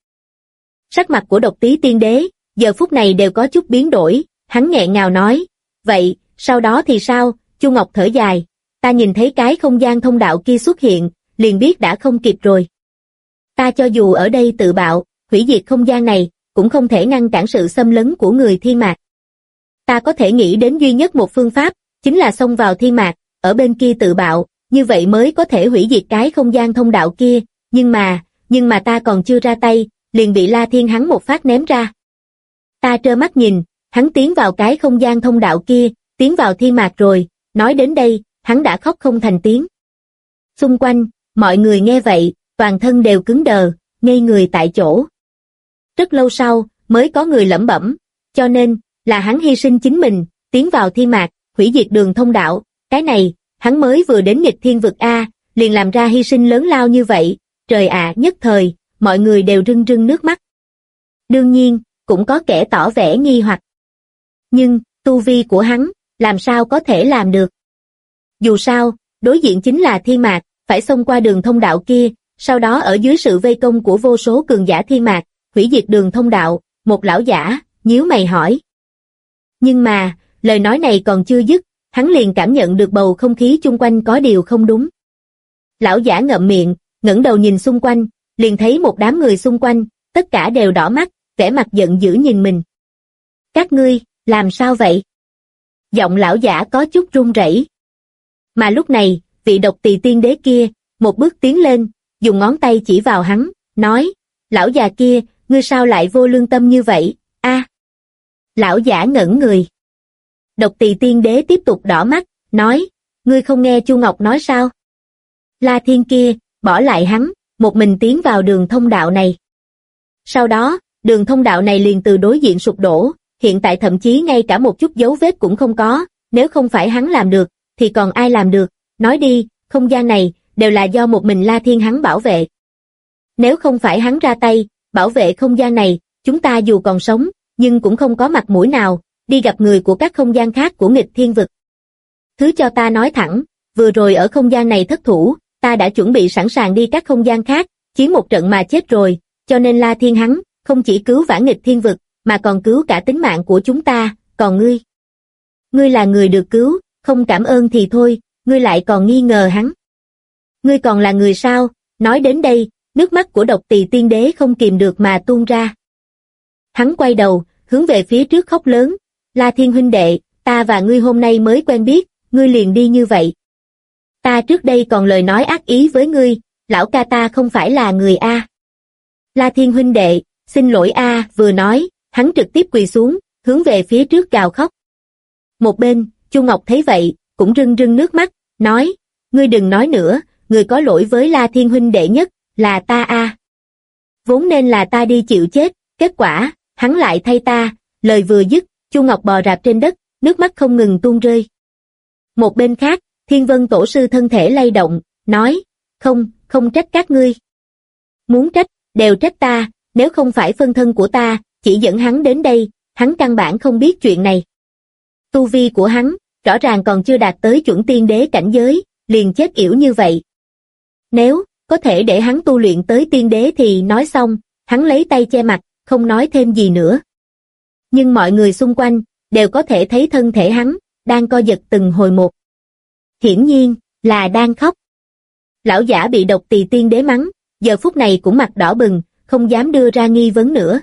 Sắc mặt của Độc Tý tiên đế, giờ phút này đều có chút biến đổi, hắn nghẹn ngào nói, vậy, sau đó thì sao? Chu Ngọc thở dài, ta nhìn thấy cái không gian thông đạo kia xuất hiện, liền biết đã không kịp rồi. Ta cho dù ở đây tự bạo, hủy diệt không gian này, cũng không thể ngăn cản sự xâm lấn của người thiên mạc. Ta có thể nghĩ đến duy nhất một phương pháp, chính là xông vào thiên mạc, ở bên kia tự bạo, như vậy mới có thể hủy diệt cái không gian thông đạo kia, nhưng mà ta còn chưa ra tay, liền bị La Thiên hắn một phát ném ra. Ta trơ mắt nhìn, hắn tiến vào cái không gian thông đạo kia, tiến vào thiên mạc rồi, nói đến đây, hắn đã khóc không thành tiếng. Xung quanh, mọi người nghe vậy, toàn thân đều cứng đờ, ngây người tại chỗ. Rất lâu sau, mới có người lẩm bẩm, cho nên, là hắn hy sinh chính mình, tiến vào thiên mạc, hủy diệt đường thông đạo, cái này, hắn mới vừa đến nghịch thiên vực A, liền làm ra hy sinh lớn lao như vậy, trời ạ, nhất thời, mọi người đều rưng rưng nước mắt. Đương nhiên, cũng có kẻ tỏ vẻ nghi hoặc. Nhưng, tu vi của hắn, làm sao có thể làm được? Dù sao, đối diện chính là thiên mạc, phải xông qua đường thông đạo kia, sau đó ở dưới sự vây công của vô số cường giả thiên mạc, hủy diệt đường thông đạo, một lão giả, nhíu mày hỏi. Nhưng mà, lời nói này còn chưa dứt, hắn liền cảm nhận được bầu không khí chung quanh có điều không đúng. Lão giả ngậm miệng, ngẩng đầu nhìn xung quanh, liền thấy một đám người xung quanh, tất cả đều đỏ mắt, vẻ mặt giận dữ nhìn mình. Các ngươi, làm sao vậy? Giọng lão giả có chút run rẩy. Mà lúc này, vị Độc Tỳ tiên đế kia, một bước tiến lên, dùng ngón tay chỉ vào hắn, nói, lão già kia, ngươi sao lại vô lương tâm như vậy, a? Lão giả ngẩn người. Độc Tỳ tiên đế tiếp tục đỏ mắt, nói, ngươi không nghe Chu Ngọc nói sao? La Thiên kia, bỏ lại hắn, một mình tiến vào đường thông đạo này. Sau đó, đường thông đạo này liền từ đối diện sụp đổ, hiện tại thậm chí ngay cả một chút dấu vết cũng không có, nếu không phải hắn làm được, thì còn ai làm được, nói đi, không gian này, đều là do một mình La Thiên hắn bảo vệ. Nếu không phải hắn ra tay, bảo vệ không gian này, chúng ta dù còn sống, nhưng cũng không có mặt mũi nào, đi gặp người của các không gian khác của nghịch thiên vực. Thứ cho ta nói thẳng, vừa rồi ở không gian này thất thủ, ta đã chuẩn bị sẵn sàng đi các không gian khác, chiến một trận mà chết rồi, cho nên La Thiên hắn, không chỉ cứu vãn nghịch thiên vực, mà còn cứu cả tính mạng của chúng ta, còn ngươi. Ngươi là người được cứu, không cảm ơn thì thôi, ngươi lại còn nghi ngờ hắn. Ngươi còn là người sao? Nói đến đây, nước mắt của Độc Tỳ tiên đế không kìm được mà tuôn ra. Hắn quay đầu, hướng về phía trước khóc lớn, La Thiên huynh đệ, ta và ngươi hôm nay mới quen biết, ngươi liền đi như vậy. Ta trước đây còn lời nói ác ý với ngươi, lão ca ta không phải là người A. La Thiên huynh đệ, xin lỗi A, vừa nói, hắn trực tiếp quỳ xuống, hướng về phía trước gào khóc. Một bên, Chu Ngọc thấy vậy, cũng rưng rưng nước mắt, nói, ngươi đừng nói nữa, người có lỗi với La Thiên huynh đệ nhất, là ta A. Vốn nên là ta đi chịu chết, kết quả, hắn lại thay ta, lời vừa dứt, Chu Ngọc bò rạp trên đất, nước mắt không ngừng tuôn rơi. Một bên khác, Thiên Vân Tổ sư thân thể lay động, nói, không trách các ngươi. Muốn trách, đều trách ta, nếu không phải phân thân của ta, chỉ dẫn hắn đến đây, hắn căn bản không biết chuyện này. Tu vi của hắn, rõ ràng còn chưa đạt tới chuẩn tiên đế cảnh giới, liền chết yểu như vậy. Nếu, có thể để hắn tu luyện tới tiên đế thì nói xong, hắn lấy tay che mặt, không nói thêm gì nữa. Nhưng mọi người xung quanh, đều có thể thấy thân thể hắn, đang co giật từng hồi một. Hiển nhiên, là đang khóc. Lão giả bị Độc Tỳ tiên đế mắng, giờ phút này cũng mặt đỏ bừng, không dám đưa ra nghi vấn nữa.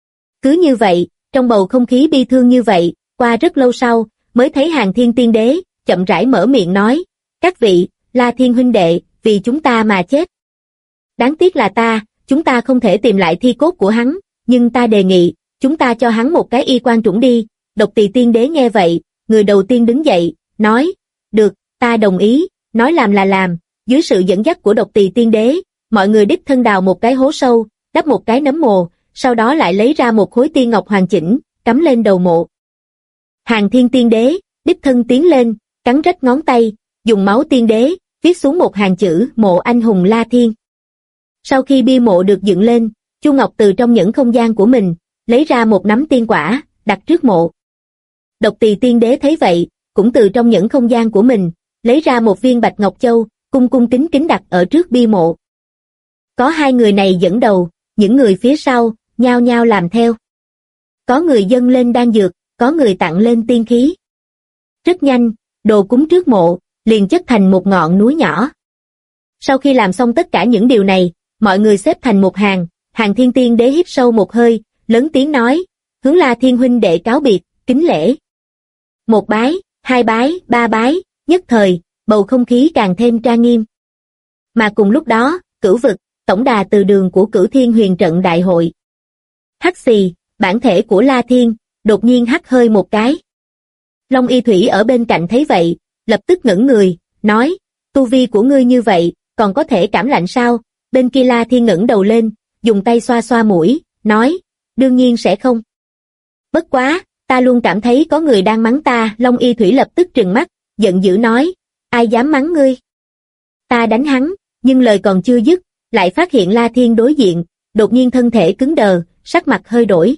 Cứ như vậy, trong bầu không khí bi thương như vậy, qua rất lâu sau, mới thấy Hàn Thiên tiên đế, chậm rãi mở miệng nói, các vị, La Thiên huynh đệ, vì chúng ta mà chết. Đáng tiếc là chúng ta không thể tìm lại thi cốt của hắn, nhưng ta đề nghị, chúng ta cho hắn một cái y quan trũng đi. Độc Tỳ tiên đế nghe vậy, người đầu tiên đứng dậy, nói, được, ta đồng ý, nói làm là làm. Dưới sự dẫn dắt của Độc Tỳ tiên đế, mọi người đích thân đào một cái hố sâu, đắp một cái nấm mồ, sau đó lại lấy ra một khối tiên ngọc hoàn chỉnh, cắm lên đầu mộ. Hàn Thiên tiên đế, đích thân tiến lên, cắn rách ngón tay, dùng máu tiên đế, viết xuống một hàng chữ mộ anh hùng La Thiên. Sau khi bia mộ được dựng lên, Chu Ngọc từ trong những không gian của mình, lấy ra một nắm tiên quả, đặt trước mộ. Độc Tỳ Tiên Đế thấy vậy, cũng từ trong những không gian của mình, lấy ra một viên bạch ngọc châu, cung cung kính kính đặt ở trước bia mộ. Có hai người này dẫn đầu, những người phía sau, nhao nhao làm theo. Có người dâng lên đan dược, có người tặng lên tiên khí. Rất nhanh, đồ cúng trước mộ, liền chất thành một ngọn núi nhỏ. Sau khi làm xong tất cả những điều này, mọi người xếp thành một hàng, Hàng Thiên Tiên Đế hít sâu một hơi, lớn tiếng nói, hướng La Thiên huynh đệ cáo biệt, kính lễ. Một bái, hai bái, ba bái, nhất thời, bầu không khí càng thêm trang nghiêm. Mà cùng lúc đó, Cửu Vực, tổng đà từ đường của Cửu Thiên Huyền Trận đại hội. Hắc xì, bản thể của La Thiên, đột nhiên hắt hơi một cái. Long Y Thủy ở bên cạnh thấy vậy, lập tức ngẩng người, nói, tu vi của ngươi như vậy, còn có thể cảm lạnh sao? Bên kia La Thiên ngẩng đầu lên, dùng tay xoa xoa mũi, nói, đương nhiên sẽ không. Bất quá, ta luôn cảm thấy có người đang mắng ta. Long Y Thủy lập tức trừng mắt, giận dữ nói, ai dám mắng ngươi? Ta đánh hắn, nhưng lời còn chưa dứt, lại phát hiện La Thiên đối diện, đột nhiên thân thể cứng đờ, sắc mặt hơi đổi.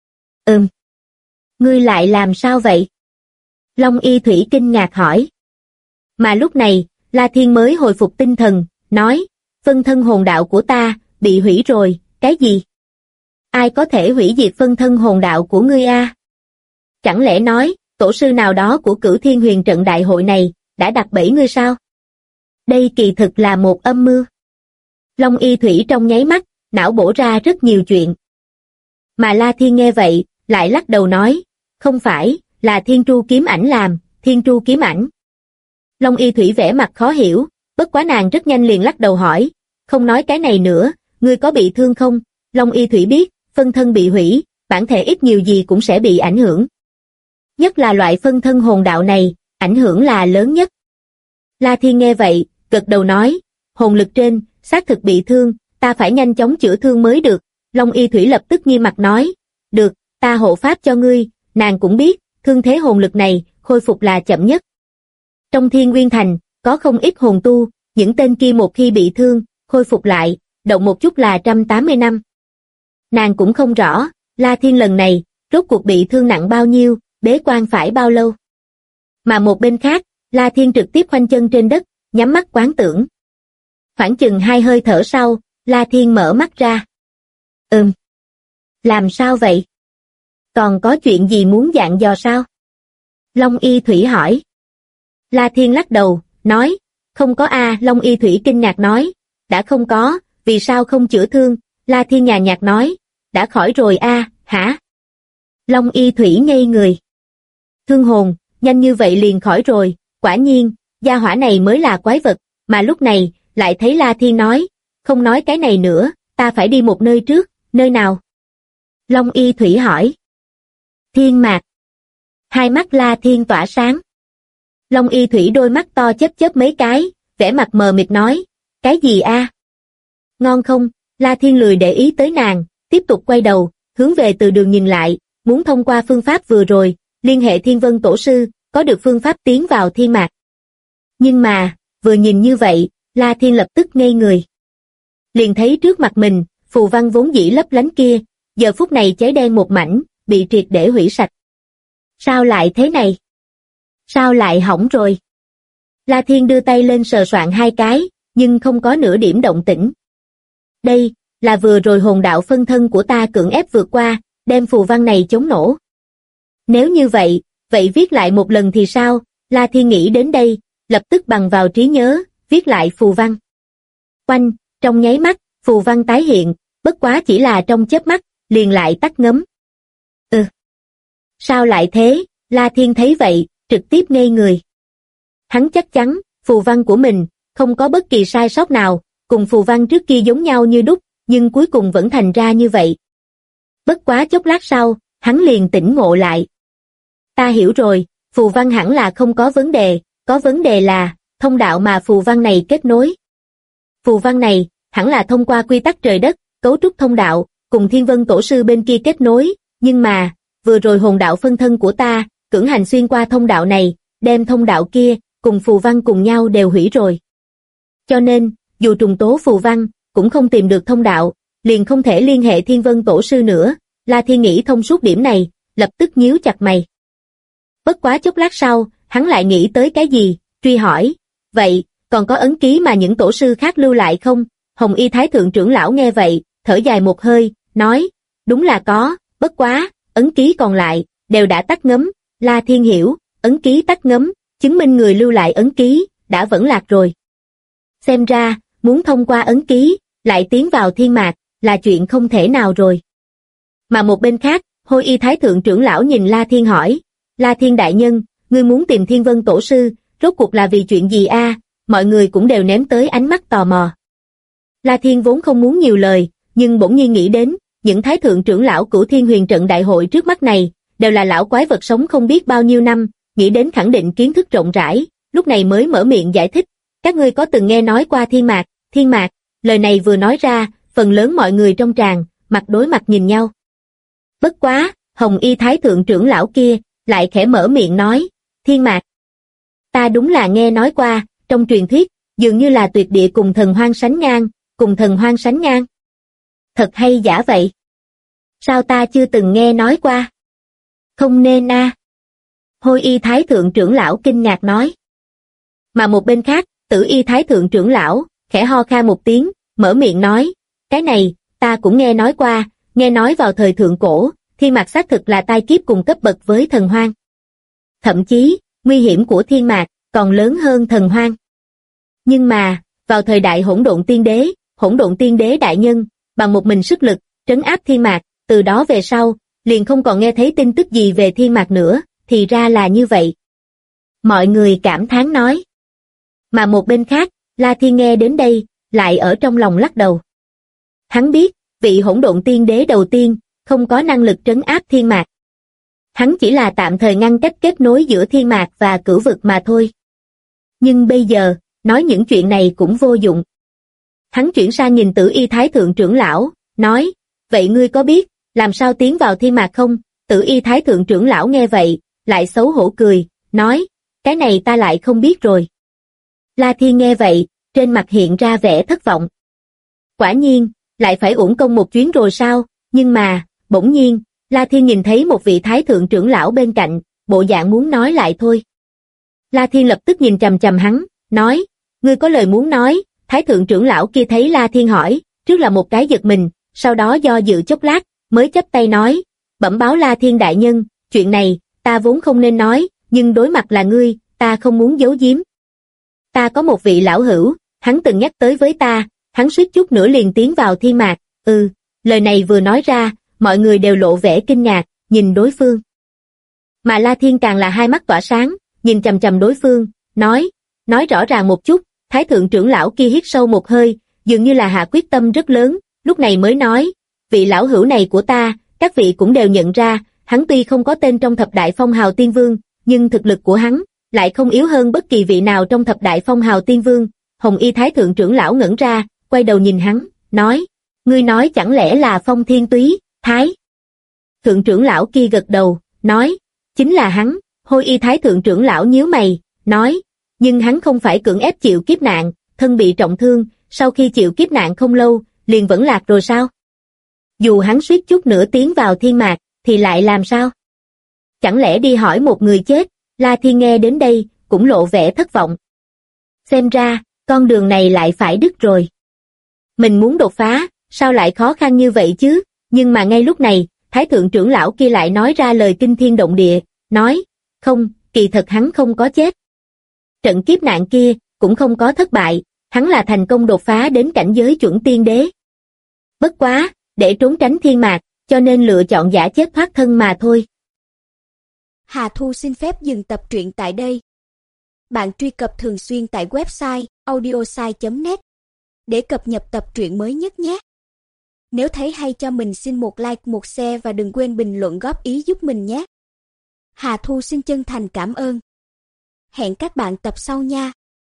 Ngươi lại làm sao vậy? Long Y Thủy kinh ngạc hỏi. Mà lúc này, La Thiên mới hồi phục tinh thần, nói, phân thân hồn đạo của ta, bị hủy rồi. Cái gì? Ai có thể hủy diệt phân thân hồn đạo của ngươi a? Chẳng lẽ nói, tổ sư nào đó của Cửu Thiên Huyền Trận đại hội này, đã đặt bẫy ngươi sao? Đây kỳ thực là một âm mưu. Long Y Thủy trong nháy mắt, não bổ ra rất nhiều chuyện. Mà La Thiên nghe vậy, lại lắc đầu nói, không phải, là Thiên Tru Kiếm Ảnh làm. Thiên Tru Kiếm Ảnh. Long Y Thủy vẻ mặt khó hiểu, bất quá nàng rất nhanh liền lắc đầu hỏi, không nói cái này nữa, ngươi có bị thương không? Long Y Thủy biết, phân thân bị hủy, bản thể ít nhiều gì cũng sẽ bị ảnh hưởng. Nhất là loại phân thân hồn đạo này, ảnh hưởng là lớn nhất. La Thiên nghe vậy, gật đầu nói, hồn lực trên, xác thực bị thương, ta phải nhanh chóng chữa thương mới được. Long Y Thủy lập tức nghiêm mặt nói, được, ta hộ pháp cho ngươi. Nàng cũng biết, thương thế hồn lực này, khôi phục là chậm nhất. Trong Thiên Nguyên Thành, có không ít hồn tu, những tên kia một khi bị thương, khôi phục lại, động một chút là 180 năm. Nàng cũng không rõ, La Thiên lần này, rốt cuộc bị thương nặng bao nhiêu, bế quan phải bao lâu. Mà một bên khác, La Thiên trực tiếp khoanh chân trên đất, nhắm mắt quán tưởng. Khoảng chừng 2 hơi thở sau, La Thiên mở mắt ra. Làm sao vậy? Còn có chuyện gì muốn dặn dò sao? Long Y Thủy hỏi. La Thiên lắc đầu, nói, không có a. Long Y Thủy kinh ngạc nói, đã không có, vì sao không chữa thương? La Thiên nhàn nhạt nói, đã khỏi rồi a. Hả? Long Y Thủy ngây người. Thương hồn, nhanh như vậy liền khỏi rồi, quả nhiên, gia hỏa này mới là quái vật, mà lúc này, lại thấy La Thiên nói, không nói cái này nữa, ta phải đi một nơi trước. Nơi nào? Long Y Thủy hỏi. Thiên Mạc. Hai mắt La Thiên tỏa sáng. Long Y Thủy đôi mắt to chớp chớp mấy cái, vẻ mặt mờ mịt nói, cái gì a? Ngon không? La Thiên lười để ý tới nàng, tiếp tục quay đầu, hướng về từ đường nhìn lại, muốn thông qua phương pháp vừa rồi, liên hệ Thiên Vân Tổ Sư, có được phương pháp tiến vào Thiên Mạc. Nhưng mà, vừa nhìn như vậy, La Thiên lập tức ngây người. Liền thấy trước mặt mình, phù văn vốn dĩ lấp lánh kia, giờ phút này cháy đen một mảnh, bị triệt để hủy sạch. Sao lại thế này? Sao lại hỏng rồi? La Thiên đưa tay lên sờ soạn 2 cái, nhưng không có nửa điểm động tĩnh. Đây, là vừa rồi hồn đạo phân thân của ta cưỡng ép vượt qua, đem phù văn này chống nổ. Nếu như vậy, vậy viết lại một lần thì sao? La Thiên nghĩ đến đây, lập tức bằng vào trí nhớ, viết lại phù văn. Oanh, trong nháy mắt, phù văn tái hiện, bất quá chỉ là trong chớp mắt, liền lại tắt ngấm. Sao lại thế? La Thiên thấy vậy, trực tiếp ngây người. Hắn chắc chắn, phù văn của mình, không có bất kỳ sai sót nào, cùng phù văn trước kia giống nhau như đúc, nhưng cuối cùng vẫn thành ra như vậy. Bất quá chốc lát sau, hắn liền tỉnh ngộ lại. Ta hiểu rồi, phù văn hẳn là không có vấn đề là, thông đạo mà phù văn này kết nối. Phù văn này, hẳn là thông qua quy tắc trời đất, cấu trúc thông đạo, cùng Thiên Vân Tổ Sư bên kia kết nối, nhưng mà, vừa rồi hồn đạo phân thân của ta, cưỡng hành xuyên qua thông đạo này, đem thông đạo kia, cùng phù văn cùng nhau đều hủy rồi. Cho nên, dù trùng tố phù văn, cũng không tìm được thông đạo, liền không thể liên hệ Thiên Vân Tổ sư nữa. La Thiên nghĩ thông suốt điểm này, lập tức nhíu chặt mày. Bất quá chốc lát sau, hắn lại nghĩ tới cái gì, truy hỏi, vậy, còn có ấn ký mà những tổ sư khác lưu lại không? Hồng Y Thái Thượng trưởng lão nghe vậy, thở dài một hơi, nói, đúng là có, bất quá, ấn ký còn lại, đều đã tắt ngấm. La Thiên hiểu, ấn ký tắt ngấm, chứng minh người lưu lại ấn ký, đã vẫn lạc rồi. Xem ra, muốn thông qua ấn ký, lại tiến vào thiên mạc, là chuyện không thể nào rồi. Mà một bên khác, Hôi Y Thái Thượng trưởng lão nhìn La Thiên hỏi, La Thiên đại nhân, ngươi muốn tìm Thiên Vân Tổ sư, rốt cuộc là vì chuyện gì a? Mọi người cũng đều ném tới ánh mắt tò mò. La Thiên vốn không muốn nhiều lời, nhưng bỗng nhiên nghĩ đến, những Thái Thượng trưởng lão Cửu Thiên Huyền Trận đại hội trước mắt này, đều là lão quái vật sống không biết bao nhiêu năm, nghĩ đến khẳng định kiến thức rộng rãi, lúc này mới mở miệng giải thích, các ngươi có từng nghe nói qua thiên mạc, lời này vừa nói ra, phần lớn mọi người trong tràng, mặt đối mặt nhìn nhau. Bất quá, Hồng Y Thái Thượng trưởng lão kia, lại khẽ mở miệng nói, thiên mạc. Ta đúng là nghe nói qua, trong truyền thuyết, dường như là tuyệt địa cùng thần hoang sánh ngang. Thật hay giả vậy? Sao ta chưa từng nghe nói qua? Không nên a. Hôi Y Thái Thượng trưởng lão kinh ngạc nói. Mà một bên khác, Tử Y Thái Thượng trưởng lão, khẽ ho khan một tiếng, mở miệng nói, cái này, ta cũng nghe nói qua, nghe nói vào thời thượng cổ, thiên mạc xác thực là tai kiếp cùng cấp bậc với thần hoang. Thậm chí, nguy hiểm của thiên mạc, còn lớn hơn thần hoang. Nhưng mà, vào thời đại hỗn độn tiên đế đại nhân, bằng một mình sức lực, trấn áp thiên mạc, từ đó về sau, liền không còn nghe thấy tin tức gì về thiên mạc nữa, thì ra là như vậy. Mọi người cảm thán nói. Mà một bên khác, La Thiên nghe đến đây, lại ở trong lòng lắc đầu. Hắn biết, vị hỗn độn tiên đế đầu tiên, không có năng lực trấn áp thiên mạc. Hắn chỉ là tạm thời ngăn cách kết nối giữa thiên mạc và cửu vực mà thôi. Nhưng bây giờ, nói những chuyện này cũng vô dụng. Hắn chuyển sang nhìn Tử Y Thái Thượng trưởng lão, nói, vậy ngươi có biết, làm sao tiến vào thiên mạc không? Tử Y Thái Thượng trưởng lão nghe vậy, lại xấu hổ cười, nói, cái này ta lại không biết rồi. La Thiên nghe vậy, trên mặt hiện ra vẻ thất vọng. Quả nhiên, lại phải uổng công một chuyến rồi sao? Nhưng mà, bỗng nhiên, La Thiên nhìn thấy một vị Thái Thượng trưởng lão bên cạnh, bộ dạng muốn nói lại thôi. La Thiên lập tức nhìn chằm chằm hắn, nói, ngươi có lời muốn nói. Thái Thượng trưởng lão kia thấy La Thiên hỏi, trước là một cái giật mình, sau đó do dự chốc lát, mới chắp tay nói, bẩm báo La Thiên đại nhân, chuyện này, ta vốn không nên nói, nhưng đối mặt là ngươi, ta không muốn giấu giếm. Ta có một vị lão hữu, hắn từng nhắc tới với ta, hắn suýt chút nữa liền tiến vào thiên mạc, lời này vừa nói ra, mọi người đều lộ vẻ kinh ngạc, nhìn đối phương. Mà La Thiên càng là hai mắt tỏa sáng, nhìn chằm chằm đối phương, nói rõ ràng một chút. Thái Thượng trưởng lão kia hít sâu một hơi, dường như là hạ quyết tâm rất lớn, lúc này mới nói, vị lão hữu này của ta, các vị cũng đều nhận ra, hắn tuy không có tên trong thập đại phong hào tiên vương, nhưng thực lực của hắn lại không yếu hơn bất kỳ vị nào trong thập đại phong hào tiên vương. Hồng Y Thái Thượng trưởng lão ngẩn ra, quay đầu nhìn hắn, nói, ngươi nói chẳng lẽ là Phong Thiên Túy, Thái? Thượng trưởng lão kia gật đầu, nói, chính là hắn. Hôi Y Thái Thượng trưởng lão nhíu mày, nói, nhưng hắn không phải cưỡng ép chịu kiếp nạn, thân bị trọng thương, sau khi chịu kiếp nạn không lâu, liền vẫn lạc rồi sao? Dù hắn suýt chút nữa tiến vào thiên mạc, thì lại làm sao? Chẳng lẽ đi hỏi một người chết? La Thiên nghe đến đây, cũng lộ vẻ thất vọng. Xem ra, con đường này lại phải đứt rồi. Mình muốn đột phá, sao lại khó khăn như vậy chứ? Nhưng mà ngay lúc này, Thái Thượng trưởng lão kia lại nói ra lời kinh thiên động địa, nói, không, kỳ thật hắn không có chết. Trận kiếp nạn kia, cũng không có thất bại, hắn là thành công đột phá đến cảnh giới chuẩn tiên đế. Bất quá, để trốn tránh thiên mạc, cho nên lựa chọn giả chết thoát thân mà thôi. Hà Thu xin phép dừng tập truyện tại đây. Bạn truy cập thường xuyên tại website audiosai.net để cập nhật tập truyện mới nhất nhé. Nếu thấy hay cho mình xin một like, một share và đừng quên bình luận góp ý giúp mình nhé. Hà Thu xin chân thành cảm ơn. Hẹn các bạn tập sau nha.